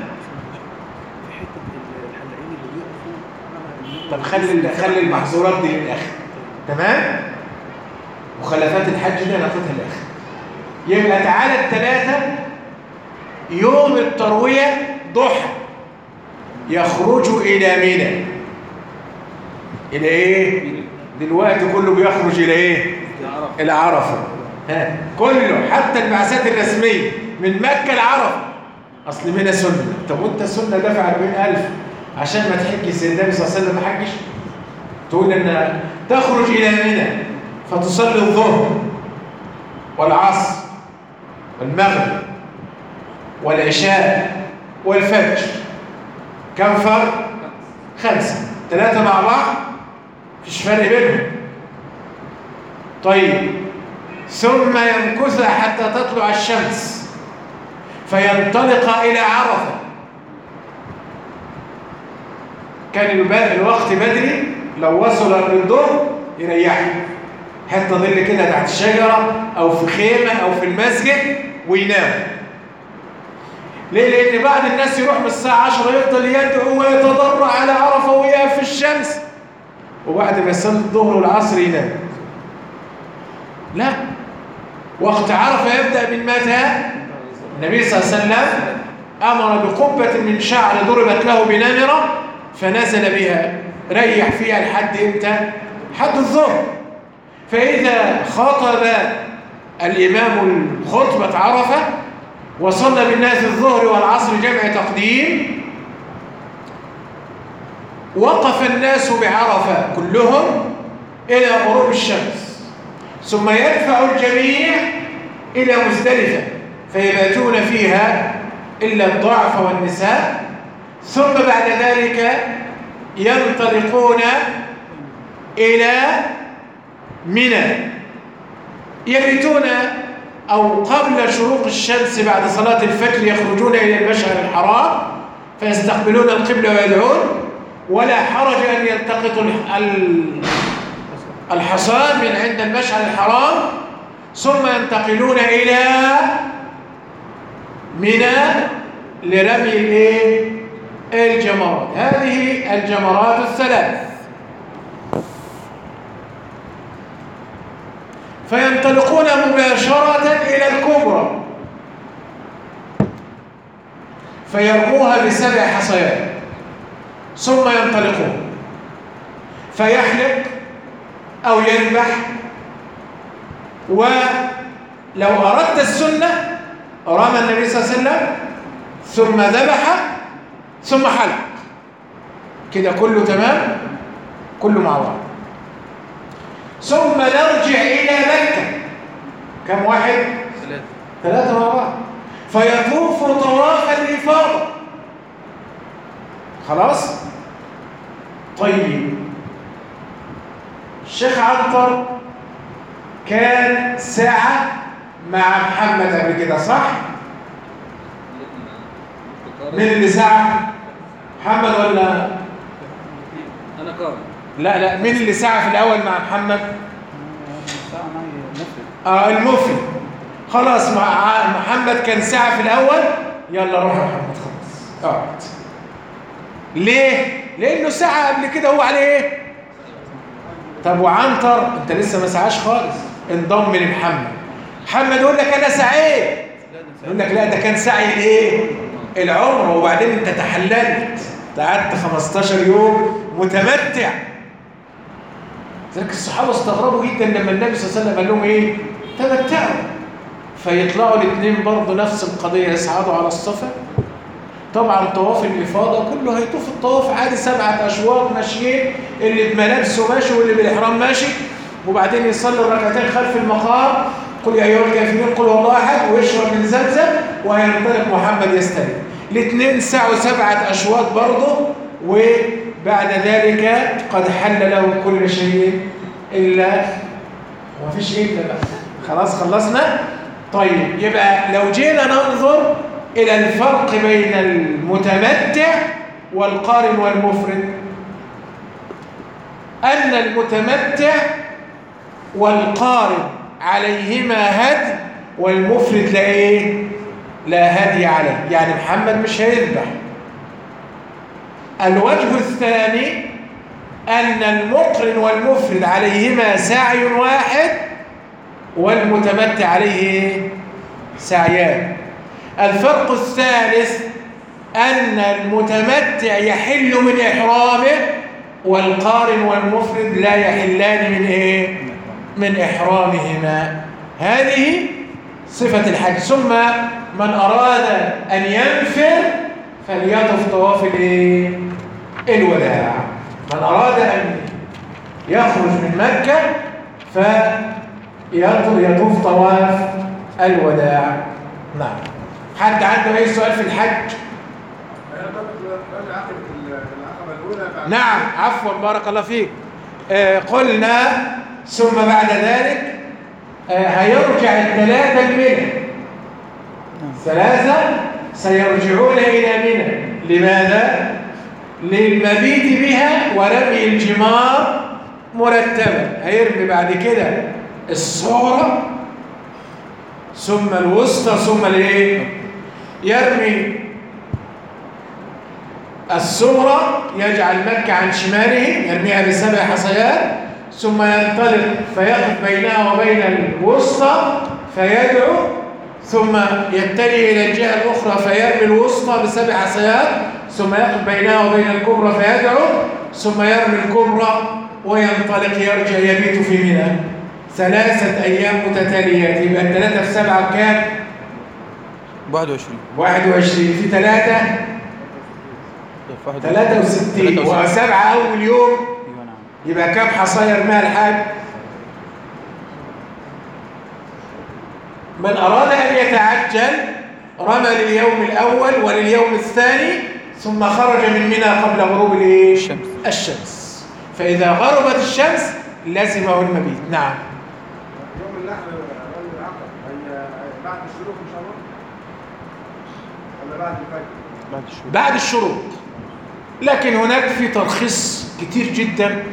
طب خلي المحظورات دي للاخر، تمام؟ مخلفات الحج دي ناخدها للاخر. يبقى تعالى الثلاثه يوم الترويه ضحى يخرجوا الى منى. الى ايه؟ دلوقتي كله بيخرج الى ايه؟ الى عرفه. كله، حتى البعثات الرسميه من مكه لعرفه. اصل منى سنه. طب وانت السنه دافع 40,000 عشان ما تحجي؟ سيدنا النبي صلى الله عليه وسلم ما حجش؟ تقول ان تخرج الى منى فتصلي الظهر والعصر والمغرب والعشاء والفجر. كم فرق؟ 5. 3 مع بعض مفيش فرق بينهم. طيب ثم يمكث حتى تطلع الشمس فينطلق إلى عرفة. كان الوقت بدري، لو وصل للظهر يريحوا حتى ظل كده تحت الشجرة أو في خيمة أو في المسجد وينام. ليه؟ لأن بعض الناس يروح من الساعة 10 يفضل يدعو ويتضرع على عرفة ويقف في الشمس، وبعد ما يصلي الظهر والعصر ينام. لا، وقت عرفة يبدأ من متى؟ النبي صلى الله عليه وسلم أمر بقبة من شعر ضربت له بنمرة فنزل بها، ريح فيها لحد إمتى؟ حد الظهر. فإذا خطب الإمام خطبة عرفة وصلى بالناس الظهر والعصر جمع تقديم، وقف الناس بعرفة كلهم إلى غروب الشمس، ثم يدفع الجميع إلى مزدلفة فيباتون فيها إلا الضعف والنساء، ثم بعد ذلك ينطلقون إلى منى، يبيتون أو قبل شروق الشمس بعد صلاة الفجر يخرجون إلى المشعر الحرام فيستقبلون القبلة ويدعون، ولا حرج أن يلتقطوا الحصان من عند المشعر الحرام، ثم ينتقلون إلى منى لرمي الجمرات. هذه الجمرات الثلاث. فينطلقون مباشرة إلى الكبرى فيرموها ب7 حصيات، ثم ينطلقون فيحلق أو يذبح. ولو أردت السنة رمى النبي صلى الله عليه وسلم ثم ذبح ثم حلق، كده كله تمام، كله مع بعض. ثم نرجع إلى مكة. كم واحد؟ 3 مع بعض. فيطوف طواف الإفاضة. خلاص؟ طيب الشيخ عنتر كان ساعة مع محمد قبل كده صح؟ مين اللي ساعة؟ محمد ولا؟ أنا قارئ. لا مين اللي ساعة في الأول مع محمد؟ المفرد. خلاص مع محمد كان ساعة في الأول، يلا روح يا محمد خلاص اقعد. ليه؟ لأنه ساعة قبل كده هو عليه ايه؟ طب وعنتر انت لسه ما ساعاش خالص، انضم لمحمد. محمد يقول لك أنا سعيد، يقول لك لا ده كان سعي الايه؟ العمر، وبعدين انت تحللت، قعدت 15 يوم متمتع. لذلك الصحابة استغربوا جدا لما النبي صلى الله عليه وسلم قال لهم ايه؟ تمتعوا. فيطلعوا الاثنين برضه نفس القضية، يصعدوا على الصفا. طبعا طواف الإفاضة كله هيطوف الطواف عادي 7 أشواط ماشيين، اللي بملابسه ماشي واللي بالإحرام ماشي، وبعدين يصلي الركعتين خلف المقام، قل يا أيها الكافرون قل هو الله أحد، ويشرب من زمزم، وينطلق محمد يستلم. الاثنين سعوا 7 أشواط برضه، وبعد ذلك قد حل لهم كل شيء إلا ما فيش إلا بقى. خلاص خلصنا؟ طيب يبقى لو جينا ننظر إلى الفرق بين المتمتع والقارن والمفرد، أن المتمتع والقارن عليهما هدي والمفرد لا إيه؟ لا هدي عليه، يعني محمد مش هيذبح. الوجه الثاني أن المقرن والمفرد عليهما سعي واحد والمتمتع عليه سعيان. الفرق الثالث أن المتمتع يحل من إحرامه والقارن والمفرد لا يحلان من إيه؟ من إحرامهما. هذه صفة الحج. ثم من أراد أن ينفر فليطف طواف الوداع. من أراد أن يخرج من مكة فيطوف طواف الوداع. نعم. حد عنده أي سؤال في الحج؟ نعم عفوا بارك الله فيك. قلنا ثم بعد ذلك هيرجع الثلاثة لمنى، ثلاثة سيرجعون إلى منى. لماذا؟ للمبيت بها ورمي الجمار مرتبا. هيرمي بعد كده الصغرى ثم الوسطى ثم الايه؟ يرمي الصغرى يجعل مكة عن شماله يرميها ب7 حصيات ثم ينطلق فيقف بينها وبين الوسطى فيدعو ثم يتجه إلى الجهة الأخرى فيرمي الوسطى ب7 حصيات ثم يقف بينها وبين الكبرى فيدعو ثم يرمي الكبرى وينطلق يرجع يبيت في منى 3 أيام متتاليات. يبقى 3 في 7 بكام؟ 21 في 3 63 و7 أول يوم يبقى كم حصايا يرميها الحاج؟ من أراد أن يتعجل رمى لليوم الأول ولليوم الثاني ثم خرج من منى قبل غروب الشمس. فإذا غربت الشمس لزمه المبيت. نعم. يوم اللحم العقد هي بعد الشروق إن شاء الله ولا بعد الفجر؟ بعد الشروق. لكن هناك في ترخيص كتير جدا،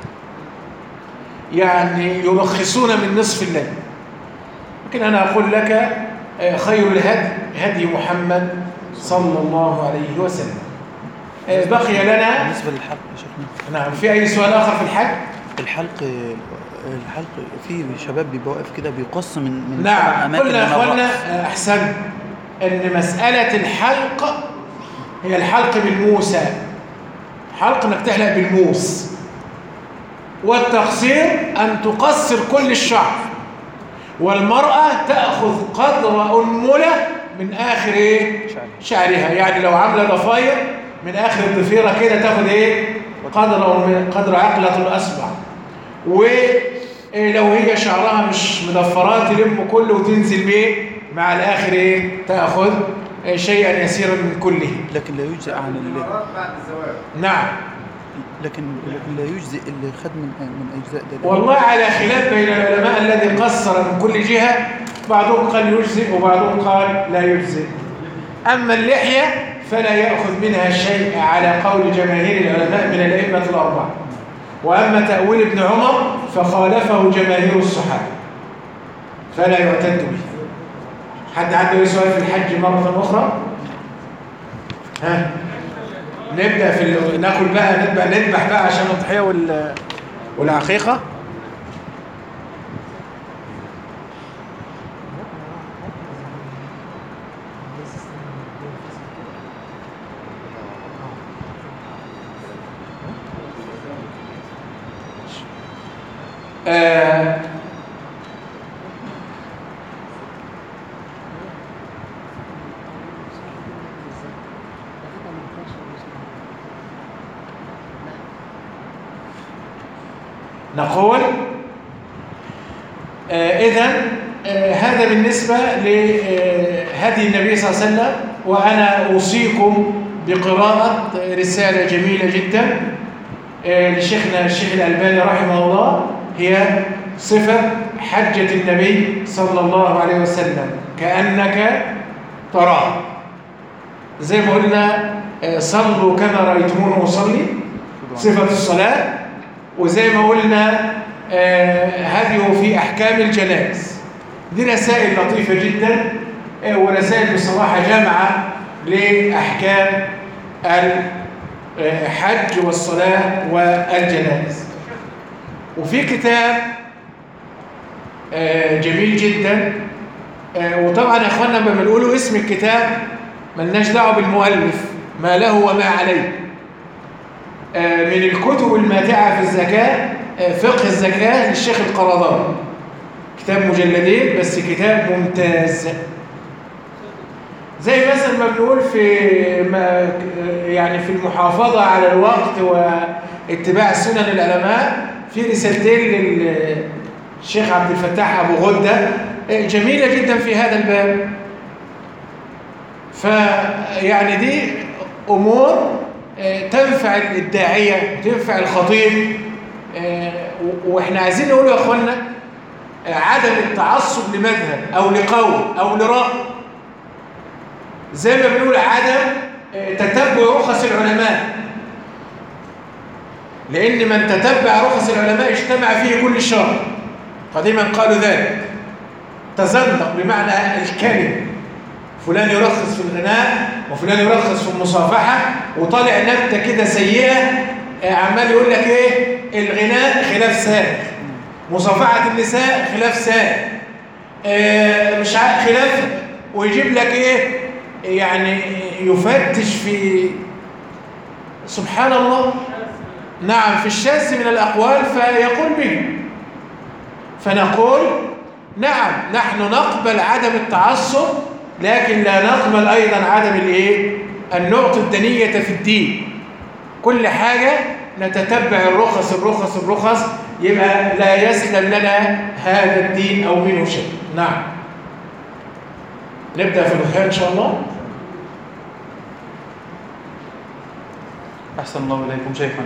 يعني يرخصون من نصف الليل. لكن أنا أقول لك خير الهدي هدي محمد صلى الله عليه وسلم. بقي لنا بالنسبة للحلق يا شيخنا. نعم. في أي سؤال آخر في الحج؟ الحلق في شباب بيبقى واقف كده بيقص من نعم. قلنا يا أخوانا أحسن أن مسألة الحلق هي الحلق بالموسى، حلق انك تحلق بالموس، والتقصير أن تقصر كل الشعر، والمرأة تأخذ قدر أنملة من آخر شعرها. يعني لو عاملة ضفاير من آخر الضفيرة كده تاخد قدر عقلة الأصبع، ولو هي شعرها مش مضفرات تلم كله وتنزل بيه مع الآخر تأخذ شيئا يسيرا من كله. لكن لا يجزئ عن الإمارات بعد الزواج. نعم. لكن لا يجزئ اللي خد من أجزاء ده. والله على خلاف بين العلماء الذي قصر من كل جهة، بعضهم قال يجزئ وبعضهم قال لا يجزئ. أما اللحية فلا يأخذ منها شيء على قول جماهير العلماء من الأئمة الأربعة. وأما تأويل ابن عمر فخالفه جماهير الصحابة فلا يعتد به. حد عنده سؤال في الحج مرة أخرى؟ ها؟ نبدأ ناكل بقى، نذبح بقى عشان الضحية والعقيقة. نقول إذن هذا بالنسبة لهدي النبي صلى الله عليه وسلم. وأنا أوصيكم بقراءة رسالة جميلة جدا لشيخنا الشيخ الألباني رحمه الله، هي صفة حجة النبي صلى الله عليه وسلم كأنك تراه. زي ما قلنا صلوا كما رأيتموني أصلي، صفة الصلاة. وزي ما قلنا هديه في أحكام الجنائز. دي رسائل لطيفة جدا، ورسائل بصراحة جامعة لأحكام الحج والصلاة والجنائز. وفي كتاب جميل جدا، وطبعا يا اخوانا لما بنقولوا اسم الكتاب ملناش دعوه بالمؤلف، ما له وما عليه. من الكتب الماتعه في الزكاه فقه الزكاه للشيخ القرضاوي، كتاب مجلدين بس كتاب ممتاز. زي مثلا ما بنقول يعني في المحافظه على الوقت واتباع سنن العلماء، في رسالتين للشيخ عبد الفتاح أبو غدة جميلة جدا في هذا الباب. فيعني دي أمور تنفع الداعية وتنفع الخطيب واحنا عايزين نقول يا اخوانا عدم التعصب لمذهب او لقول او لرأي، زي ما بنقول عدم تتبع رخص العلماء، لأن من تتبع رخص العلماء اجتمع فيه كل الشر. قديما قالوا ذلك، تزندق بمعنى الكلم، فلان يرخص في الغناء وفلان يرخص في المصافحة، وطالع نبتة كده سيئة عمال يقول لك ايه، الغناء خلاف سائغ، مصافحة النساء خلاف سائغ، مش عارف خلاف، ويجيب لك ايه يعني يفتش في سبحان الله، نعم، في الشاذ من الأقوال فيقول به. فنقول نعم نحن نقبل عدم التعصب، لكن لا نقبل أيضا عدم الايه، أن نعطي الدنية في الدين. كل حاجة نتتبع الرخص، يبقى لا يسلم لنا هذا الدين أو منه شيء. نعم، نبدأ في الأضحية إن شاء الله. أحسن الله إليكم شيخنا.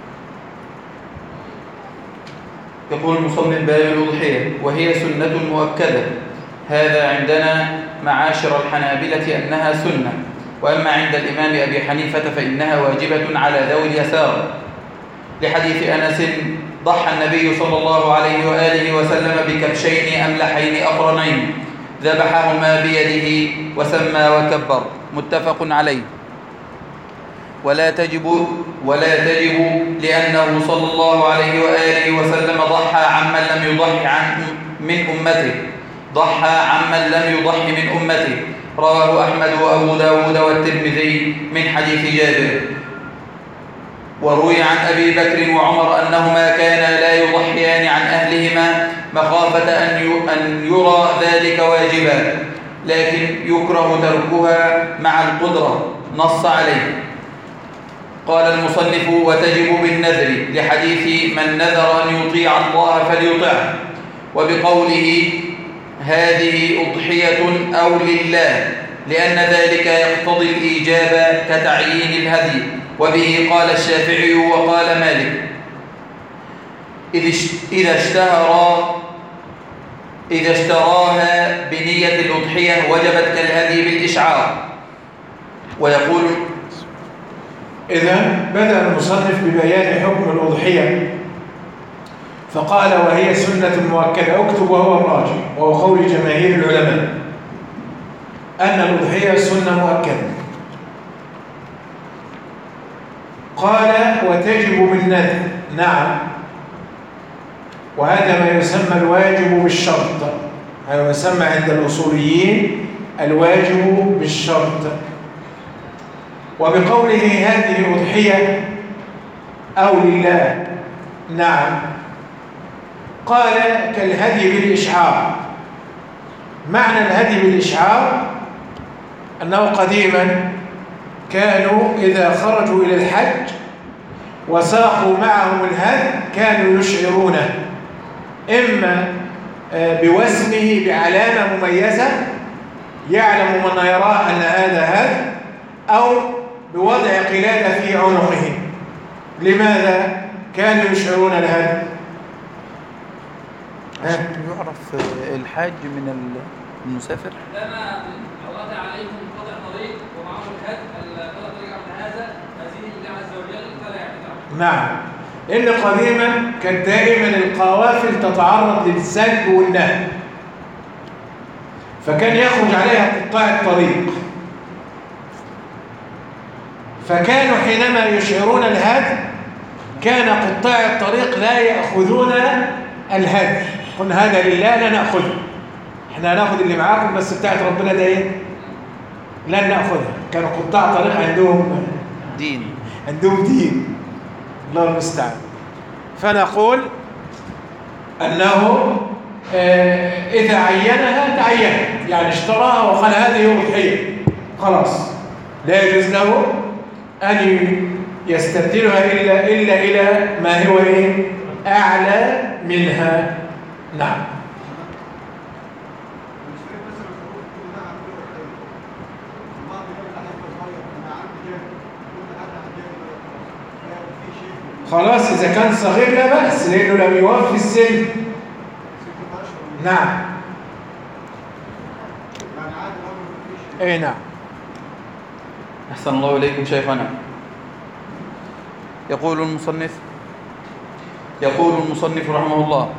يقول المصلي الباب الأضحية وهي سنة مؤكدة، هذا عندنا معاشر الحنابلة أنها سنة، وأما عند الإمام أبي حنيفة فإنها واجبة على ذوي اليسار، لحديث أنس ضحى النبي صلى الله عليه وآله وسلم بكبشين أملحين أقرنين ذبحهما بيده وسمى وكبر، متفق عليه. ولا تجب لأنه صلى الله عليه وآله وسلم ضحى عمن لم يضح من أمته، رواه أحمد وأبو داود والترمذي من حديث جابر. وروي عن أبي بكر وعمر أنهما كانا لا يضحيان عن أهلهما مخافة أن يرى ذلك واجبا، لكن يكره تركها مع القدرة، نص عليه. قال المصنف وتجب بالنذر، لحديث من نذر أن يطيع الله فليطعه، وبقوله هذه أضحية أو لله، لأن ذلك يقتضي الإيجاب كتعيين الهدي، وبه قال الشافعي وقال مالك إذا اشتراها بنية الأضحية وجبت كالهدي بالإشعار. ويقول إذا بدأ المصنف ببيان حكم الأضحية فقال وهي سنة مؤكدة، اكتب وهو الراجح وهو قول جماهير العلماء أن الأضحية سنة مؤكدة. قال وتجب بالنذر، نعم، وهذا ما يسمى الواجب بالشرط، هذا يسمى عند الأصوليين الواجب بالشرط. وبقوله هذه أضحية أو لله، نعم، قال كالهدي بالإشعار. معنى الهدي بالإشعار أنه قديما كانوا إذا خرجوا إلى الحج وساقوا معهم الهدي كانوا يشعرونه، إما بوسمه بعلامة مميزة يعلم من يراه أن هذا هدي، أو بوضع قلادة في عنقه. لماذا كانوا يشعرون الهدي؟ يعرف الحاج من المسافر. عندما أراد عليهم قطع طريق ومعهم الهدي قطع طريق عن هذا هذه الله عز وجل فلا يعتذر. نعم، لأن قديما كانت دائما القوافل تتعرض للسلب والنهب، فكان يخرج عليها قطاع الطريق، فكانوا حينما يشعرون الهدي كان قطاع الطريق لا يأخذون الهدي، قلنا هذا لله لا نأخذه، احنا هناخذ اللي معاكم بس بتاعت ربنا ده ايه لن نأخذها. كانوا قطاع طريق عندهم دين، الله المستعان. فنقول أنه إذا عينها تعينت، يعني اشتراها وقال هذه أضحية، خلاص لا يجوز له أن يستبدلها إلا إلى ما هو إيه أعلى منها. نعم. خلاص إذا كان صغير لا بأس لأنه لم يوفي السن. نعم. اي نعم. أحسن الله إليكم شيخنا. يقول المصنف رحمه الله: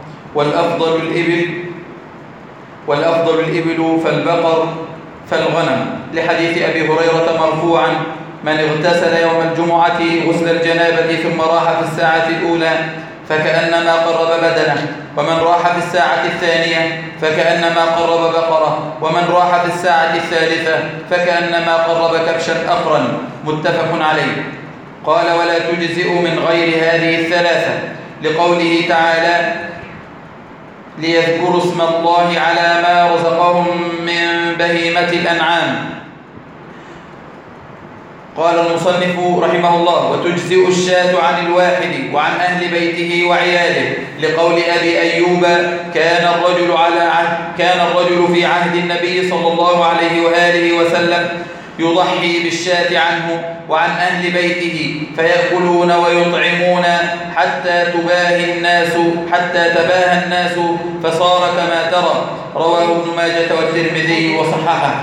والأفضل الإبل فالبقر فالغنم، لحديث أبي هريرة مرفوعا: من اغتسل يوم الجمعة غسل الجنابة ثم راح في الساعة الأولى فكأنما قرب بدنه، ومن راح في الساعة الثانية فكأنما قرب بقرة، ومن راح في الساعة الثالثة فكأنما قرب كبشا أقرا. متفق عليه. قال: ولا تجزئ من غير هذه الثلاثة، لقوله تعالى: ليذكروا اسم الله على ما رزقهم من بهيمة الأنعام. قال المصنف رحمه الله: وتجزئ الشاة عن الواحد وعن أهل بيته وعياله، لقول أبي أيوب: كان الرجل في عهد النبي صلى الله عليه وآله وسلم يضحي بالشاة عنه وعن أهل بيته فيأكلون ويطعمون حتى تباهى الناس فصار كما ترى. رواه ابن ماجة والترمذي وصححه.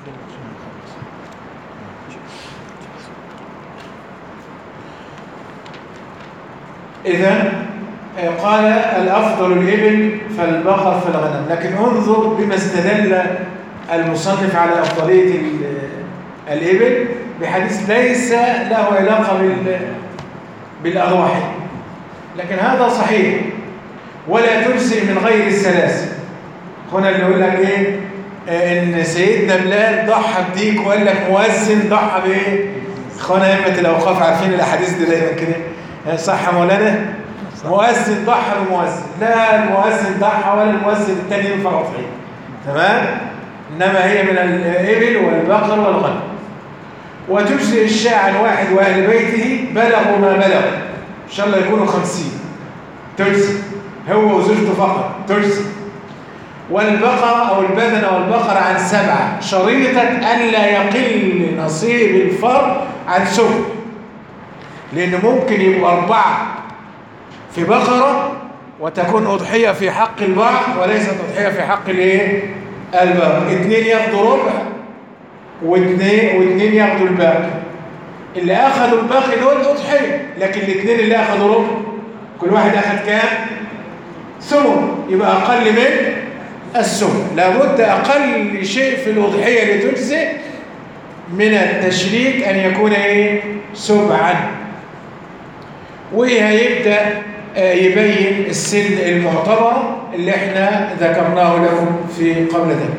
إذن قال: الأفضل الإبل فالبقر فالغنم. لكن انظر بما استدل المصنف على أفضلية الإبل بحديث ليس له علاقة بالأضواحي، لكن هذا صحيح. ولا تجزئ من غير السلاسل. هنا اللي يقول لك إيه؟ إن سيدنا بلال ضحى بديك، وقال لك مؤذن ضحى بإيه؟ إخوانا أئمة الأوقاف عارفين الأحاديث دي دايما كده، صح مولانا؟ مؤذن ضحى بمؤذن، لا المؤذن ضحى ولا المؤذن الثاني ينفع أضحية، تمام؟ إنما هي من الإبل والبقر والغنم. وتجزئ الشاة عن واحد وأهل بيته بلغوا ما بلغوا، إن شاء الله يكونوا 50 تجزئ، هو وزوجته فقط تجزئ. والبقرة أو البدنة والبقرة عن 7، شريطة ألا يقل نصيب الفرد عن 7، لأن ممكن يبقوا 4 في بقرة وتكون أضحية في حق البعض وليست أضحية في حق الباقي. 2 ياخدوا ربع واثنين ياخدوا الباقي. اللي أخذوا الباقي دول أضحية، لكن الاثنين اللي أخذوا ربع كل واحد أخذ كام؟ ثمن، يبقى أقل من الثمن. لابد أقل شيء في الأضحية لتجزئ من التشريك أن يكون سبعا. وهيبدأ يبين السن المعتبر اللي احنا ذكرناه لكم في قبل ذلك.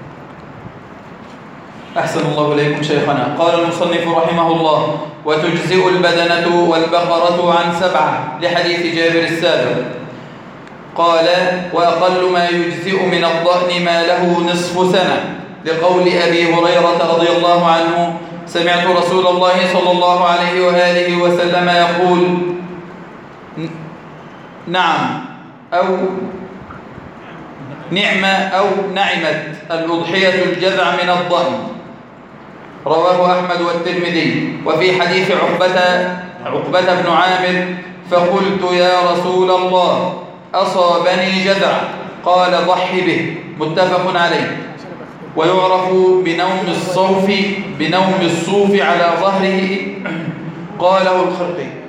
أحسن الله إليكم شيخنا. قال المصنف رحمه الله: وتجزئ البدنة والبقرة عن 7، لحديث جابر السابق. قال: وأقل ما يجزئ من الضأن ما له نصف سنة، لقول أبي هريرة رضي الله عنه: سمعت رسول الله صلى الله عليه وآله وسلم يقول: نعم أو نعم أو نعمت الأضحية الجذع من الضأن. رواه أحمد والترمذي. وفي حديث عقبة بن عامر: فقلت يا رسول الله أصابني جذع، قال: ضحي به. متفق عليه. ويعرف بنوم الصوف على ظهره، قاله الخرقي.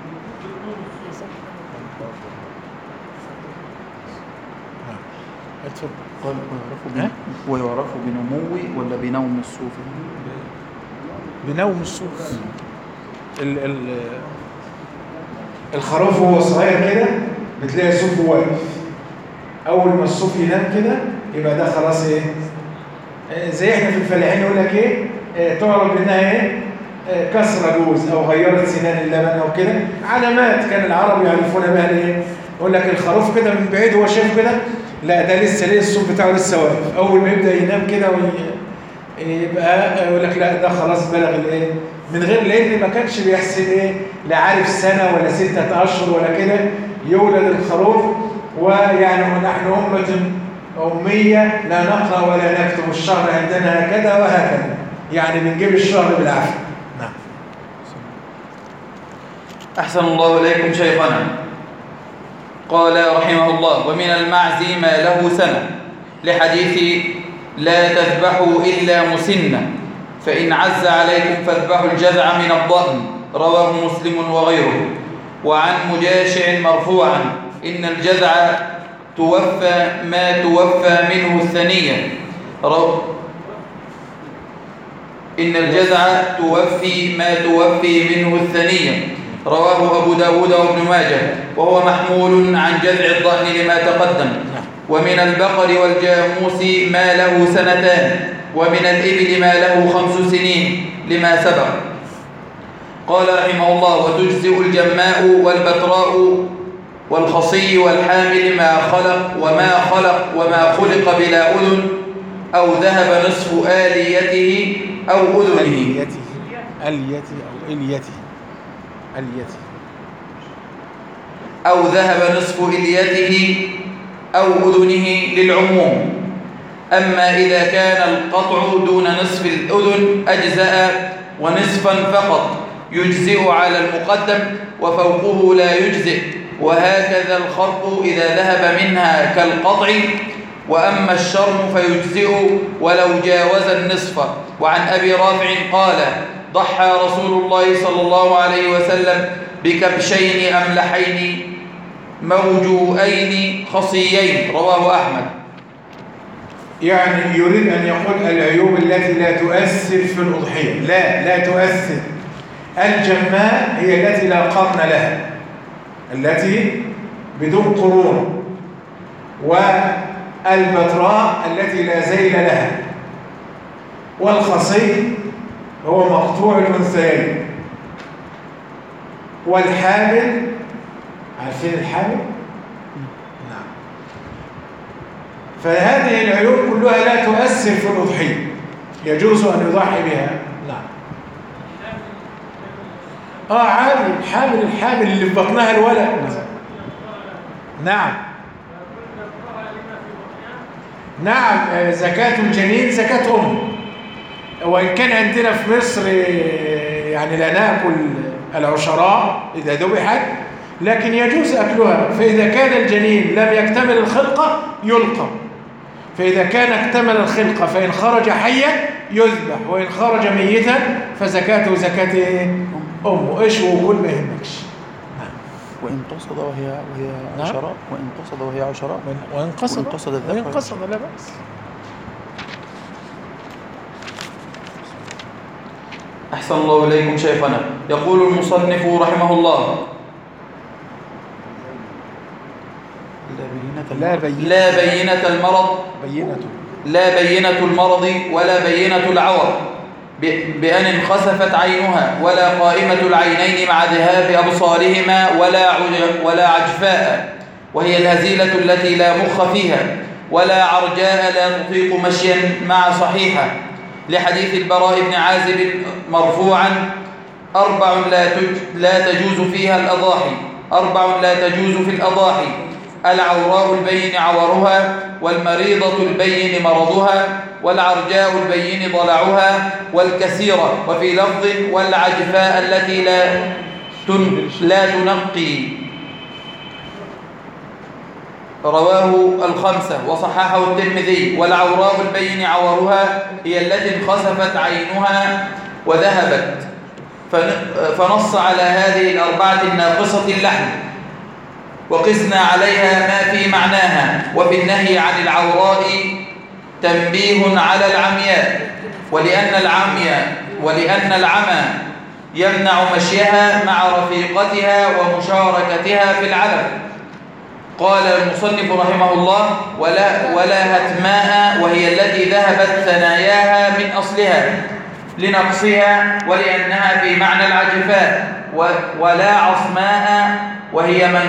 قال ويعرف بنمو ولا بنوم الصوف؟ بنوم الصوف. الخروف وهو صغير كده بتلاقي صوفه واقف، اول ما الصوف ينام كده يبقى ده خلاص زي احنا في الفلاحين يقول لك تعرف انها كسر جوز او غيرت سنان اللبن او كده، علامات كان العرب يعرفون بها يقول لك الخروف كده من بعيد هو شايف كده، لا ده لسه الصوف بتاعه لسه واقف. اول ما يبدا ينام كده يبقى يقول لك لا ده خلاص بلغ من غير، لان ما كانش بيحسب لا عارف سنه ولا 6 اشهر ولا كده يولد الخروف. ويعني نحن أمية لا نقرأ ولا نكتب، الشهر عندنا هكذا وهكذا، يعني بنجيب الشهر بالعافية. نعم. أحسن الله إليكم شيخنا. قال رحمه الله: ومن المعز ما له سنة، لحديث لا تذبحوا إلا مسنة، فإن عز عليكم فاذبحوا الجذع من الضأن، رواه مسلم وغيره. وعن مجاشع مرفوعا: إن الجذع توفى ما توفى منه الثنية، إن الجذع توفي ما توفي منه الثنية، رواه أبو داود وابن ماجه، وهو محمول عن جذع الضأن لما تقدم. ومن البقر والجاموس ما له سنتان، ومن الإبل ما له 5 سنين لما سبق. قال رحمه الله: وتجزئ الجماء والبتراء والخصي والحامل ما خلق وما خلق بلا أذن، أو ذهب نصف آليته أو أذنه. أو ذهب نصف إليته أو أذنه للعموم. أما إذا كان القطع دون نصف الأذن أجزأ، ونصفا فقط يجزئ على المقدم، وفوقه لا يجزئ. وهكذا الخرق إذا ذهب منها كالقطع. وأما الشرم فيجزئ ولو جاوز النصف. وعن أبي رافع قال: ضحى رسول الله صلى الله عليه وسلم بكبشين أملحين موجوئين خصيين، رواه أحمد. يعني يريد أن يقول العيوب التي لا تؤثر في الأضحية، لا تؤثر. الجماء هي التي لا قرن لها، التي بدون قرون، والبتراء التي لا ذيل لها، والخصي هو مقطوع الأنثيين، والحامل، عارفين الحامل؟ نعم. فهذه العيوب كلها لا تؤثر في الأضحية، يجوز أن يضحي بها. نعم. عادي، الحامل اللي في بطنها الولد. نعم. زكاة الجنين زكاة وإن كان عندنا في مصر يعني لا نأكل العشراء إذا ذبحت، لكن يجوز أكلها. فإذا كان الجنين لم يكتمل الخلقة يلقى، فإذا كان اكتمل الخلقة فإن خرج حيا يذبح، وإن خرج ميتا فزكاته زكاة أمه. إيش وكل ما يهمكش. وإن قصد وهي عشراء، وإن قصد وهي عشراء، وإن قصد لا بأس. أحسن الله إليكم شيخنا. يقول المصنف رحمه الله: لا بينة المرض ولا بينة العور بأن انخسفت عينها، ولا قائمة العينين مع ذهاب أبصارهما، ولا عجفاء وهي الهزيلة التي لا مخ فيها، ولا عرجاء لا تطيق مشيا مع صحيحة، لحديث البراء بن عازب مرفوعا: 4 لا تجوز فيها الأضاحي، 4 لا تجوز في الأضاحي: العوراء البين عورها، والمريضة البين مرضها، والعرجاء البين ضلعها، والكثيرة. وفي لفظ: والعجفاء التي لا تنقي، رواه 5 وصححه الترمذي. والعوراء البين عورها هي التي انخسفت عينها وذهبت، فنص على هذه 4 الناقصة اللحم، وقسنا عليها ما في معناها. وفي النهي عن العوراء تنبيه على العمياء، ولأن العمى يمنع مشيها مع رفيقتها ومشاركتها في العلف. قال المصنف رحمه الله: ولا هتماء، وهي التي ذهبت ثناياها من أصلها لنقصها ولأنها في معنى العجفاء. ولا عصماء، وهي من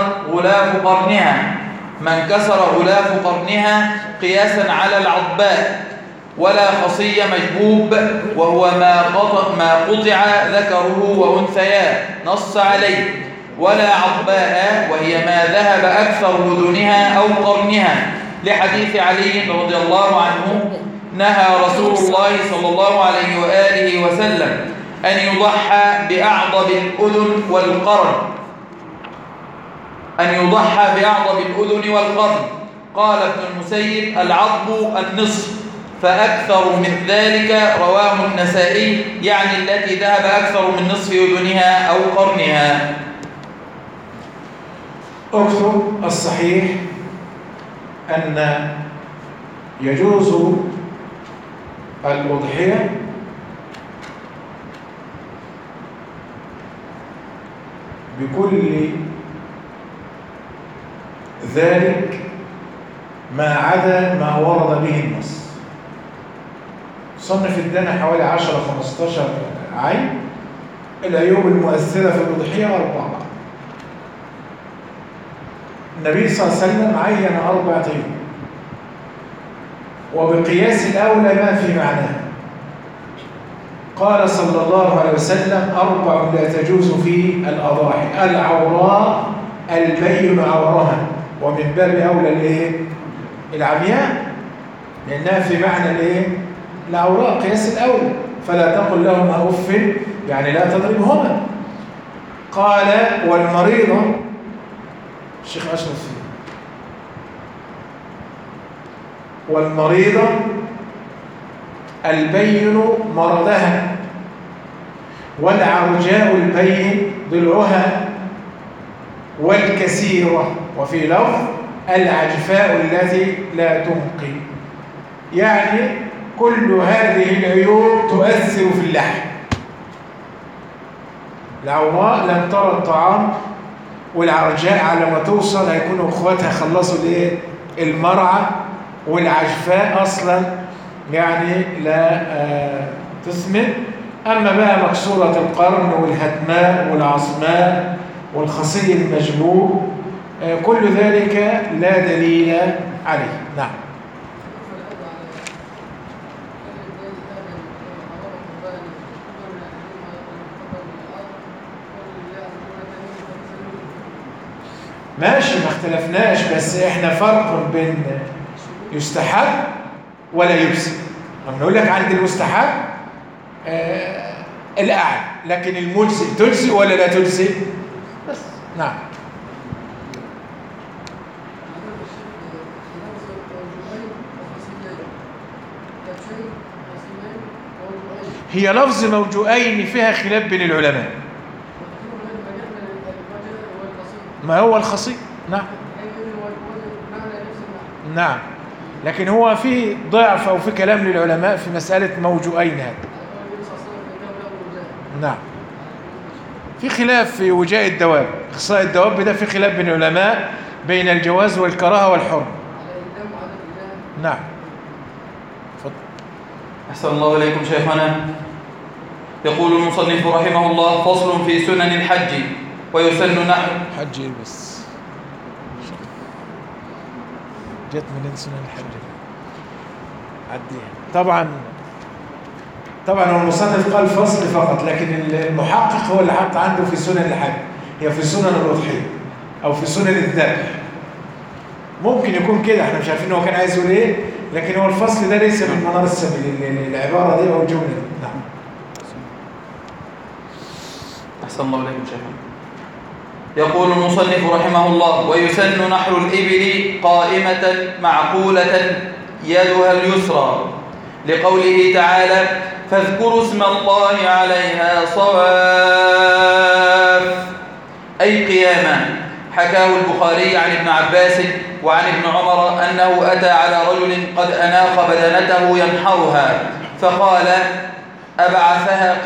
كسر غلاف قرنها قياسا على العضباء. ولا خصي مجبوب، وهو ما قطع ذكره وأنثياه نص عليه. ولا عضباء، وهي ما ذهب أكثر أذنها أو قرنها، لحديث علي رضي الله عنه: نهى رسول الله صلى الله عليه وآله وسلم أن يضحى بأعضب الأذن والقرن، أن يضحى بأعضب الأذن والقرن. قال ابن المسيب: العضب النصف، فأكثر من ذلك رواه النسائي، يعني التي ذهب أكثر من نصف أذنها أو قرنها. اكتب الصحيح أن يجوز الأضحية بكل ذلك ما عدا ما ورد به النص. صنف ادانا حوالي 10-15 عين. العيوب المؤثرة في الأضحية 4. النبي صلى الله عليه وسلم عين 4 عيوب، وبقياس الأولى ما في معناه. قال صلى الله عليه وسلم: 4 لا تجوز في الأضاحي: العوراء البين عورها، ومن باب أولى الايه؟ العمياء، لأنها في معنى الايه؟ العوراء، قياس الأولى. فلا تقل لهما أف، يعني لا تضربهما. قال: والمريضة، الشيخ أشرف فيه، والمريضة البين مرضها، والعرجاء البين ضلعها، والكثيرة، وفي لفظ العجفاء التي لا تنقي. يعني كل هذه العيوب تؤثر في اللحم. العوراء لم ترى الطعام، والعرجاء على ما توصل هيكونوا اخواتها خلصوا الايه؟ المرعى. والعجفاء اصلا يعني لا تثمن. اما بقى مكسورة القرن والهتماء والعصماء والخصي المجموع، كل ذلك لا دليل عليه. نعم. ماشي، ما اختلفناش، بس احنا فرق بين يستحب ولا يفسد. لما نقول لك عند المستحب الأعلى، لكن الملزم تجزئ ولا لا تجزئ؟ بس. نعم. هي لفظ موجوئين فيها خلاف بين العلماء. ما هو الخصي؟ نعم. نعم، لكن هو في ضعف أو في كلام للعلماء في مسألة موجوئين هذا. نعم. في خلاف في وجاء الدواب، إخصاء الدواب ده في خلاف بين العلماء بين الجواز والكراهة والحرم. نعم. فضل. أحسن الله إليكم شيخنا. يقول المصنف رحمه الله: فصل في سنن الحج ويسن نحو حج بس جت من سنن الحج عديها. طبعا هو المصنف قال فصل فقط، لكن المحقق هو اللي حط عنده في سنن الحج، هي في سنن الأضحية أو في سنن الذبح. ممكن يكون كده، احنا مش عارفين هو كان عايز يقول ايه، لكن هو الفصل ده ليس من منار السبيل، العبارة دي أو الجملة دي. نعم. أحسن الله إليكم شيخنا. يقول المصنف رحمه الله: ويسن نحر الإبل قائمة معقولة يدها اليسرى، لقوله تعالى: فاذكروا اسم الله عليها صواف، أي قياما. حكاه البخاري عن ابن عباس وعن ابن عمر أنه أتى على رجل قد أناخ بدنته ينحرها، فقال: ابعثها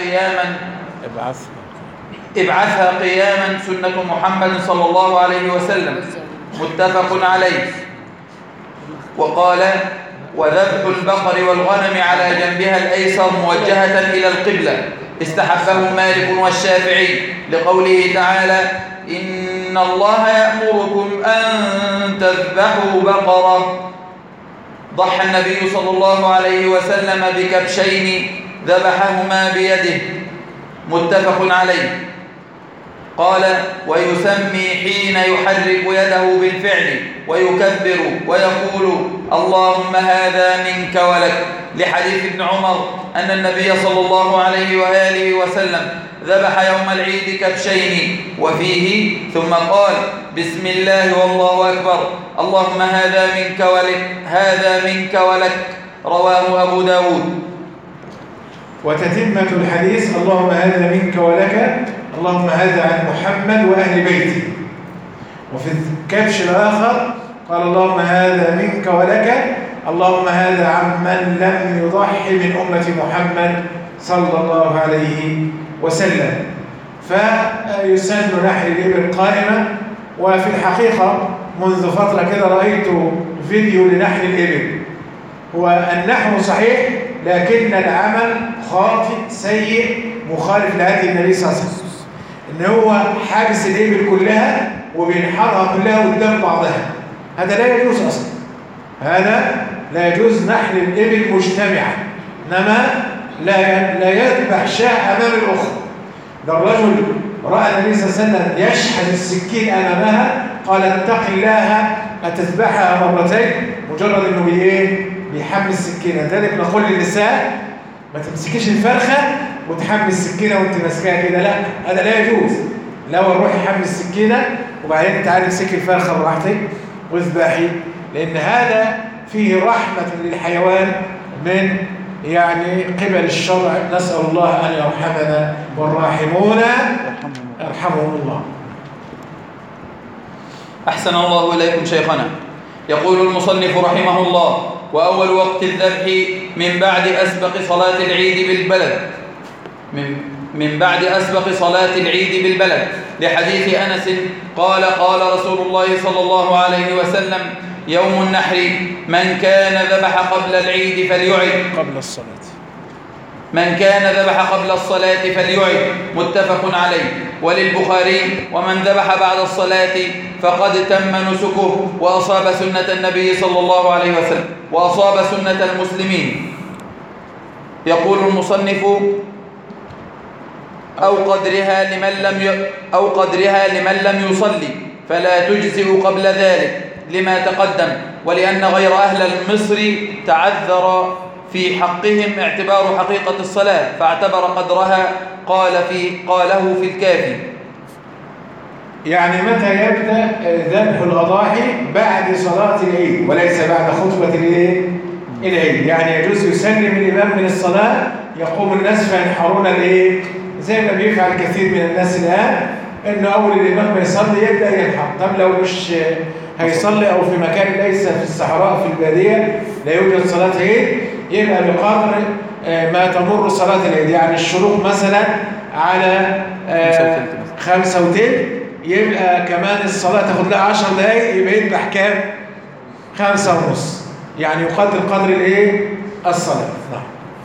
قياما سنة محمد صلى الله عليه وسلم، متفق عليه. وقال: وذبح البقر والغنم على جنبها الأيسر موجهة إلى القبلة، استحبه مالك والشافعي، لقوله تعالى: إن الله يأمركم أن تذبحوا بقرة. ضحى النبي صلى الله عليه وسلم بكبشين ذبحهما بيده، متفق عليه. قال: ويسمي حين يحرك يده بالفعل ويكبر ويقول: اللهم هذا منك ولك، لحديث ابن عمر أن النبي صلى الله عليه وآله وسلم ذبح يوم العيد كبشين، وفيه ثم قال: بسم الله والله أكبر، اللهم هذا منك ولك، هذا منك ولك. رواه أبو داود. وتتمة الحديث: اللهم هذا منك ولك، اللهم هذا عن محمد وأهل بيته. وفي الكبش الآخر قال: اللهم هذا منك ولك، اللهم هذا عمن لم يضحي من أمة محمد صلى الله عليه وسلم. فيسن نحر الإبل قائمة. وفي الحقيقة منذ فترة كده رأيت فيديو لنحر الإبل. هو النحر صحيح، لكن العمل خاطئ سيء مخالف لهدي النبي صلى الله عليه وسلم. إن هو حابس الإبل كلها وبينحرها كلها قدام بعضها. هذا لا يجوز أصلا. هذا لا يجوز نحر الإبل مجتمعا، إنما لا يذبح شاة أمام الأخرى. ده الرجل رأى النبي صلى الله عليه وسلم يشحذ السكين أمامها، قال: اتق الله أتذبحها مرتين. مجرد إنه بيحمل السكينة. ذلك نقول للنساء: ما تمسكيش الفرخة وتحمل السكينة وانت ماسكاها كده، لا، هذا لا يجوز. لو روحي حمل السكينة وبعدين تعالي امسكي الفرخة براحتك واذبحي، لأن هذا فيه رحمة للحيوان من قبل الشرع. نسأل الله أن يرحمنا، والراحمون يرحمهم الله. أحسن الله إليكم شيخنا. يقول المصنف رحمه الله: وأول وقت الذبح من بعد أسبق صلاة العيد بالبلد، من بعد أسبق صلاة العيد بالبلد، لحديث أنس قال: قال رسول الله صلى الله عليه وسلم: يوم النحر من كان ذبح قبل العيد فليعد قبل الصلاة، من كان ذبح قبل الصلاة فليعد. متفق عليه. وللبخاري: ومن ذبح بعد الصلاة فقد تم نسكه وأصاب سنة النبي صلى الله عليه وسلم وأصاب سنة المسلمين. يقول المصنف: أو قدرها لمن لم يصلي، فلا تجزئ قبل ذلك لما تقدم، ولأن غير أهل المصر تعذر في حقهم اعتبار حقيقة الصلاة، فاعتبر قدرها قاله في الكافي. يعني متى يبدأ ذبح الأضاحي؟ بعد صلاة العيد وليس بعد خطبة العيد. يعني يجوز يسلم الإمام من الصلاة، يقوم الناس فينحرون زي ما بيفعل كثير من الناس الآن، إنه أول الإمام ما يصلي يبدأ ينحر. طب لو مش هيصلي أو في مكان ليس في الصحراء في البادية لا يوجد صلاة عيد، يبقى بقدر ما تمر صلاة العيد. يعني الشروق مثلا على 5:15، يبقى كمان الصلاة تاخد لها 10 دقايق، يبقى يذبح كام؟ 5:30. يعني يقدر قدر الصلاة. نعم.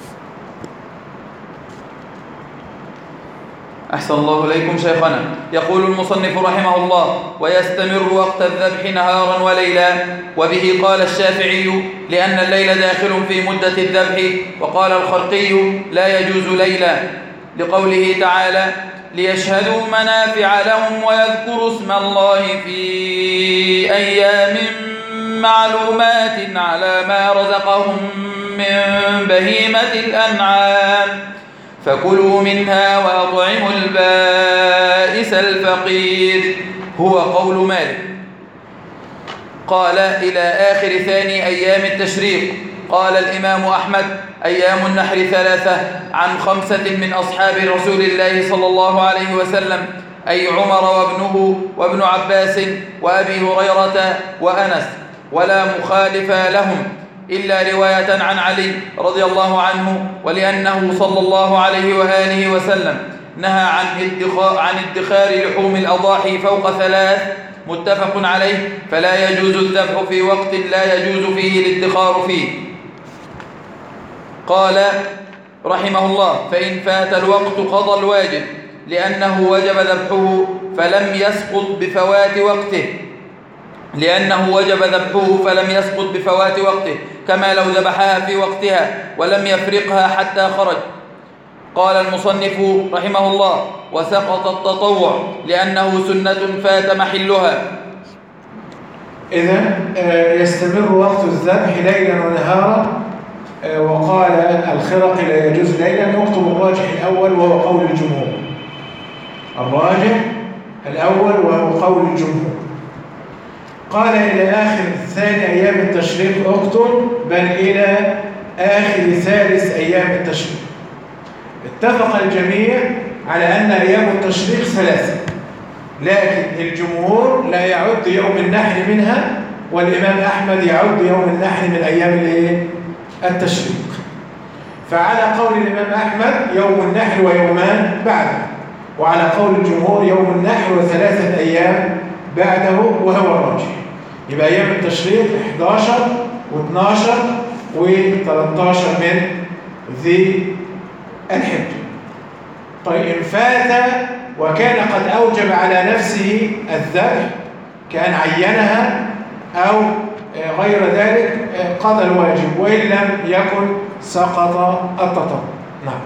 أحسن الله إليكم شيخنا. يقول المصنف رحمه الله: ويستمر وقت الذبح نهارا وليلا. وبه قال الشافعي: لأن الليل داخل في مدة الذبح. وقال الخرقي: لا يجوز ليلا، لقوله تعالى: ليشهدوا منافع لهم ويذكروا اسم الله في أيام معلومات على ما رزقهم من بهيمة الأنعام، فكلوا منها وأطعموا البائس الفقير. هو قول مالك. قال: إلى آخر ثاني أيام التشريق. قال الإمام أحمد: أيام النحر 3 عن 5 من أصحاب رسول الله صلى الله عليه وسلم، أي عمر وابنه وابن عباس وأبي هريرة وأنس، ولا مخالف لهم إلا رواية عن علي رضي الله عنه، ولأنه صلى الله عليه وآله وسلم نهى عن ادخار لحوم الأضاحي فوق 3. متفق عليه. فلا يجوز الذبح في وقت لا يجوز فيه الادخار فيه. قال رحمه الله: فإن فات الوقت قضى الواجب، لأنه وجب ذبحه فلم يسقط بفوات وقته، كما لو ذبحها في وقتها ولم يفرقها حتى خرج. قال المصنف رحمه الله: وسقط التطوع لأنه سنة فات محلها. إذن يستمر وقت الذبح ليلا ونهارا. وقال الخرقي لا يجوز ليلا. نكتب الراجح الأول وهو قول الجمهور. الراجح الأول وهو قول الجمهور. قال إلى آخر ثاني أيام التشريق اكتب، بل إلى آخر ثالث أيام التشريق. اتفق الجميع على أن أيام التشريق 3، لكن الجمهور لا يعد يوم النحر منها، والإمام أحمد يعد يوم النحر من أيام التشريق. فعلى قول الإمام أحمد يوم النحر ويومان بعده، وعلى قول الجمهور يوم النحر و3 أيام بعده وهو الراجح. يبقى أيام التشريق 11 و12 و13 من ذي الحجة. طيب إن فات وكان قد أوجب على نفسه الذبح، كان عينها أو غير ذلك، قضى الواجب، وإن لم يكن سقط التطوع. نعم.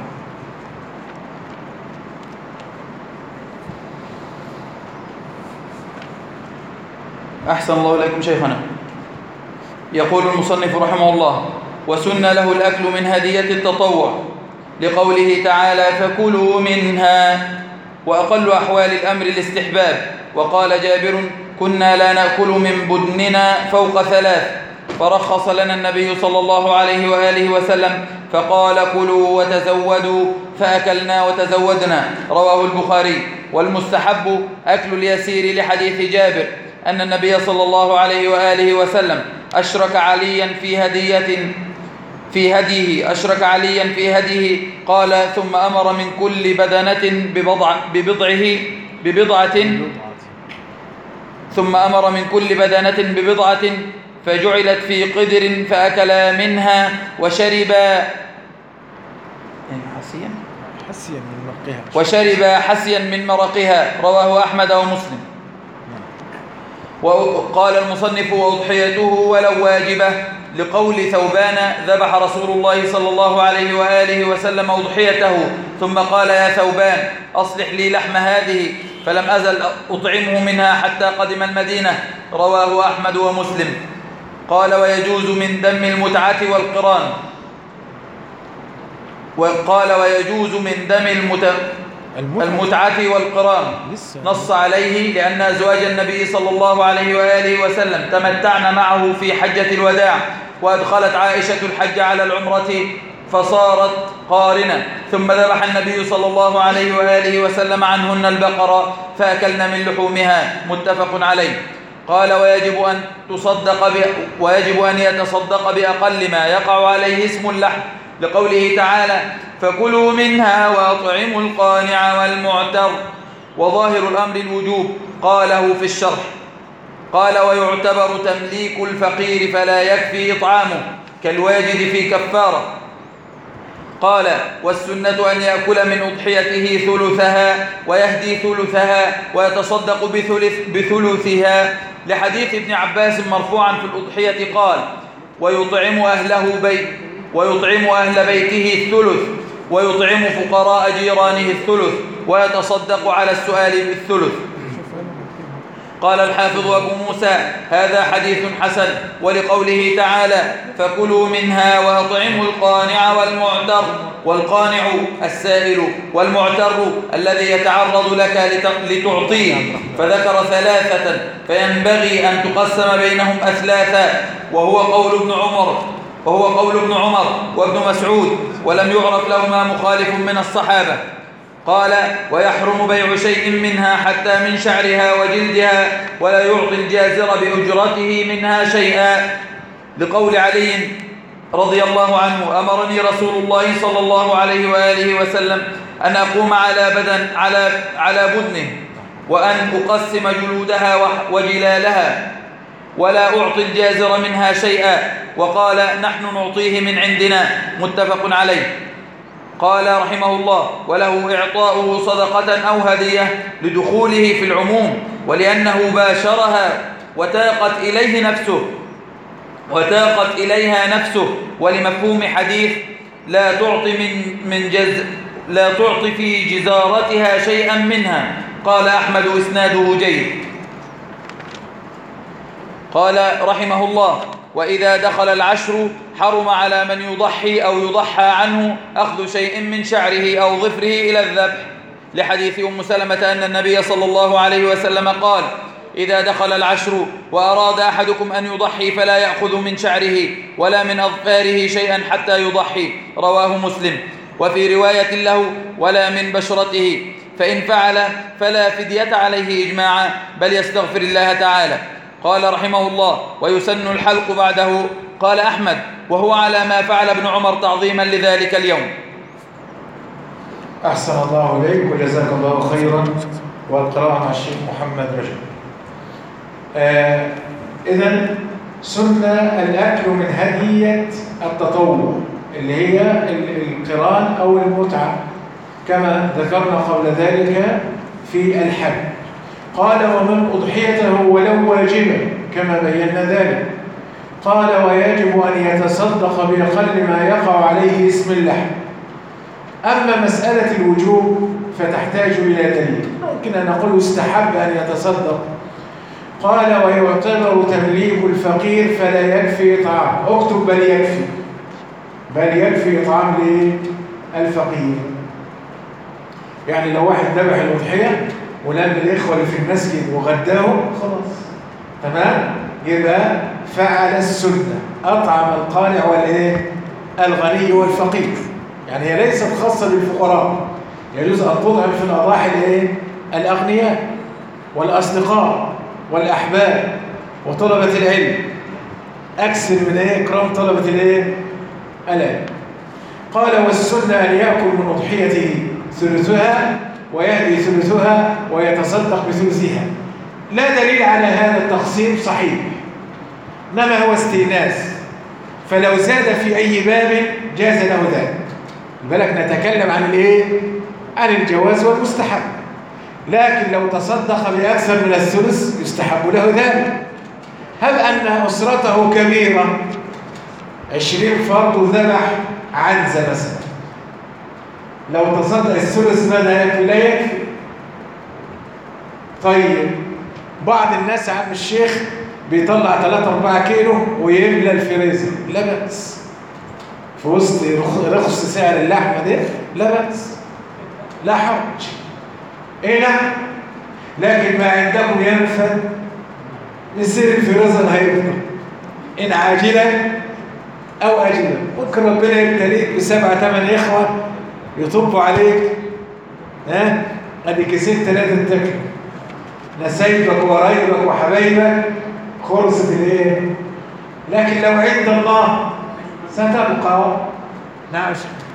أحسن الله إليكم شيخنا. يقول المصنف رحمه الله: وسن له الأكل من هدية التطوع لقوله تعالى: فكلوا منها، وأقل أحوال الأمر الاستحباب. وقال جابر: كنا لا نأكل من بدننا فوق 3، فرخص لنا النبي صلى الله عليه وآله وسلم فقال: كلوا وتزودوا، فأكلنا وتزودنا. رواه البخاري. والمستحب أكل اليسير لحديث جابر أن النبي صلى الله عليه وآله وسلم أشرك عليا في هديه، قال: ثم أمر من كل بدنة ببضعة فجعلت في قدر فأكلا منها وشرب حسيا من مرقها. رواه أحمد ومسلم. وقال المصنف: وأضحيته ولو واجبة لقول ثوبان: ذبح رسول الله صلى الله عليه وآله وسلم أضحيته ثم قال: يا ثوبان أصلح لي لحم هذه، فلم أزل أطعمه منها حتى قدم المدينة. رواه أحمد ومسلم. قال: ويجوز من دم المتعة والقران. وقال: ويجوز من دم المتعة والقران، نص عليه لأن أزواج النبي صلى الله عليه وآله وسلم تمتعن معه في حجة الوداع، وأدخلت عائشة الحج على العمرة فصارت قارنة، ثم ذبح النبي صلى الله عليه وآله وسلم عنهن البقرة فأكلن من لحومها. متفق عليه. قال: ويجب أن يتصدق بأقل ما يقع عليه اسم اللحم لقوله تعالى: فكلوا منها وأطعموا القانع والمعتر. وظاهر الأمر الوجوب، قاله في الشرح. قال: ويعتبر تمليك الفقير فلا يكفي إطعامه كالواجد في كفارة. قال: والسنة أن يأكل من أضحيته ثلثها ويهدي ثلثها ويتصدق بثلثها، لحديث ابن عباس مرفوعا في الأضحية قال: ويطعم أهل بيته الثلث، ويطعم فقراء جيرانه الثلث، ويتصدق على السؤال بالثلث. قال الحافظ أبو موسى: هذا حديث حسن. ولقوله تعالى: فكلوا منها وأطعموا القانع والمعتر، والقانع السائل، والمعتر الذي يتعرض لك لتعطيه، فذكر 3 فينبغي أن تقسم بينهم أثلاثا، وهو قول ابن عمر وابن مسعود، ولم يعرف لهما مخالف من الصحابة. قال: ويحرم بيع شيء منها حتى من شعرها وجلدها، ولا يعطي الجازر بأجرته منها شيئا، لقول علي رضي الله عنه: أمرني رسول الله صلى الله عليه وآله وسلم أن أقوم على بدنه وأن أقسم جلودها وجلالها، ولا أعطي الجازر منها شيئا، وقال: نحن نعطيه من عندنا. متفق عليه. قال رحمه الله: وله إعطاؤه صدقة أو هدية لدخوله في العموم، ولأنه باشرها وتاقت إليها نفسه، ولمفهوم حديث لا لا تعطي في جزارتها شيئا منها. قال أحمد إسناده جيد. قال رحمه الله: وإذا دخل العشر حرم على من يضحي أو يضحى عنه أخذ شيء من شعره أو ظفره إلى الذبح، لحديث أم سلمة أن النبي صلى الله عليه وسلم قال: إذا دخل العشر وأراد أحدكم أن يضحي فلا يأخذ من شعره ولا من أظفاره شيئا حتى يضحي. رواه مسلم. وفي رواية له: ولا من بشرته، فإن فعل فلا فدية عليه إجماعا، بل يستغفر الله تعالى. قال رحمه الله: ويسن الحلق بعده. قال أحمد: وهو على ما فعل ابن عمر تعظيما لذلك اليوم. أحسن الله إليك وجزاك الله خيرا. والقراءة مع الشيخ محمد رجب. إذن سنة الأكل من هدية التطوع اللي هي القران أو المتعة كما ذكرنا قبل ذلك في الحج. قال: ومن أضحيته ولو واجبا كما بينا ذلك. قال: ويجب أن يتصدق بأقل ما يقع عليه اسم اللحم. أما مسألة الوجوب فتحتاج إلى دليل. ممكن أن نقول استحب أن يتصدق. قال: ويعتبر تمليك الفقير فلا يكفي إطعام. اكتب بل يكفي، بل يكفي إطعام للفقير. يعني لو واحد ذبح الأضحية ولم الإخوة اللي في المسجد وغداهم خلاص تمام، يبقى فعل السنة، أطعم القانع الغني والفقير. يعني هي ليست خاصة بالفقراء، يجوز أن تطعم في الأضاحي الأغنياء والأصدقاء والأحباب وطلبة العلم. أكثر من إكرام طلبة العلم. قال: والسنة أن يأكل من أضحيته ثلثها ويهدي ثلثها ويتصدق بثلثها. لا دليل على هذا التقسيم صحيح، إنما هو استئناس، فلو زاد في أي باب جاز له ذلك. بالك نتكلم عن الجواز والمستحب. لكن لو تصدق بأكثر من الثلث يستحب له ذلك. هب أن أسرته كبيرة 20 فرد وذبح عنزة مثلا، لو تصدق الثلث ماذا يكفي؟ لا يكفي. طيب بعض الناس يا عم الشيخ بيطلع 3-4 كيلو ويملى الفريزر، لا بأس. في وسط رخص سعر اللحمة ده لا بأس، لا حرج. نعم، لكن ما عندكم ينفد يصير الفريزر هيفضل إن عاجلا أو أجلا. ممكن ربنا يبتليك ب7-8 إخوة يطبوا عليك، أدي كيسين 3 تاكل، نسايبك وقرايبك وحبايبك خلصت لكن لو عند الله ستبقى. نعم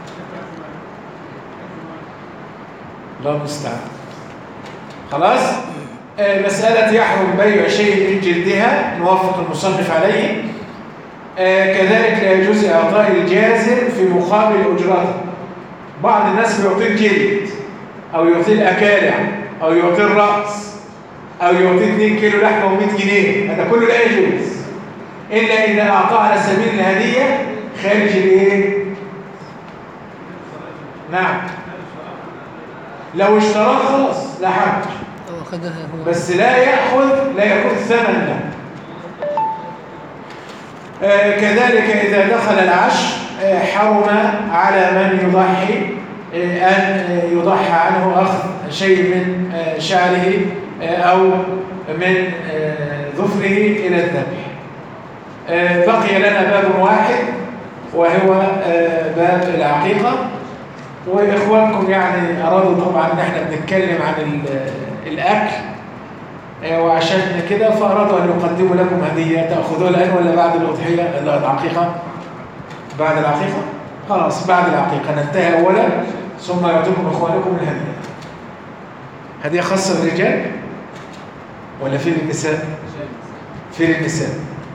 الله المستعان. خلاص. مسألة يحرم بيع شيء من جلدها نوافق المصنف عليه. كذلك لا يجوز إعطاء الجازر في مقابل أجرته. بعض الناس بيعطيه الجلد أو يعطيه الأكالع أو يعطيه الرأس أو يعطيه 2 كيلو لحمة و100 جنيه. هذا كله لا يجوز إلا إذا أعطاه على سبيل الهدية خارج نعم، لو اشتراه خلاص لا حرج، بس لا يأخذ ثمن له. كذلك إذا دخل العشر حرم على من يضحي أن يضحى عنه أخذ شيء من شعره أو من ظفره إلى الذبح. بقي لنا باب واحد وهو باب العقيقة. وإخوانكم يعني أرادوا طبعا إن احنا بنتكلم عن الأكل، وعشان كده فأرادوا أن يقدموا لكم هدية. تأخذوها الآن ولا بعد الأضحية؟ العقيقة بعد العقيقة؟ خلاص بعد العقيقة ننتهي أولا ثم يعطيكم إخوانكم الهدية. هدية خاصة بالرجال ولا في للنساء؟ في للنساء.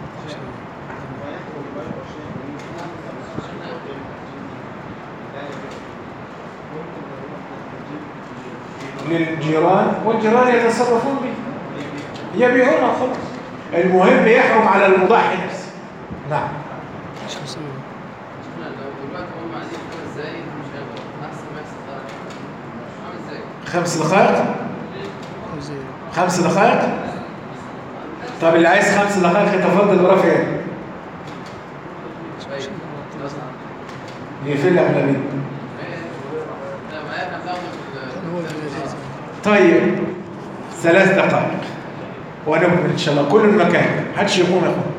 للجيران والجيران يتصرفون به، يبيعونها خلاص. المهم يحرم على المضحي نفسه. نعم. لو دلوقتي هم عايزين 5 دقايق مش هيبقى احسن ما يحصل 5 دقائق؟ 5 دقائق؟ طب اللي عايز 5 دقائق يتفضل ورا فين؟ يقفل لك ولا مين؟ طيب 3 دقائق ونكمل ان شاء الله. كل المكان محدش يقوم يقوم.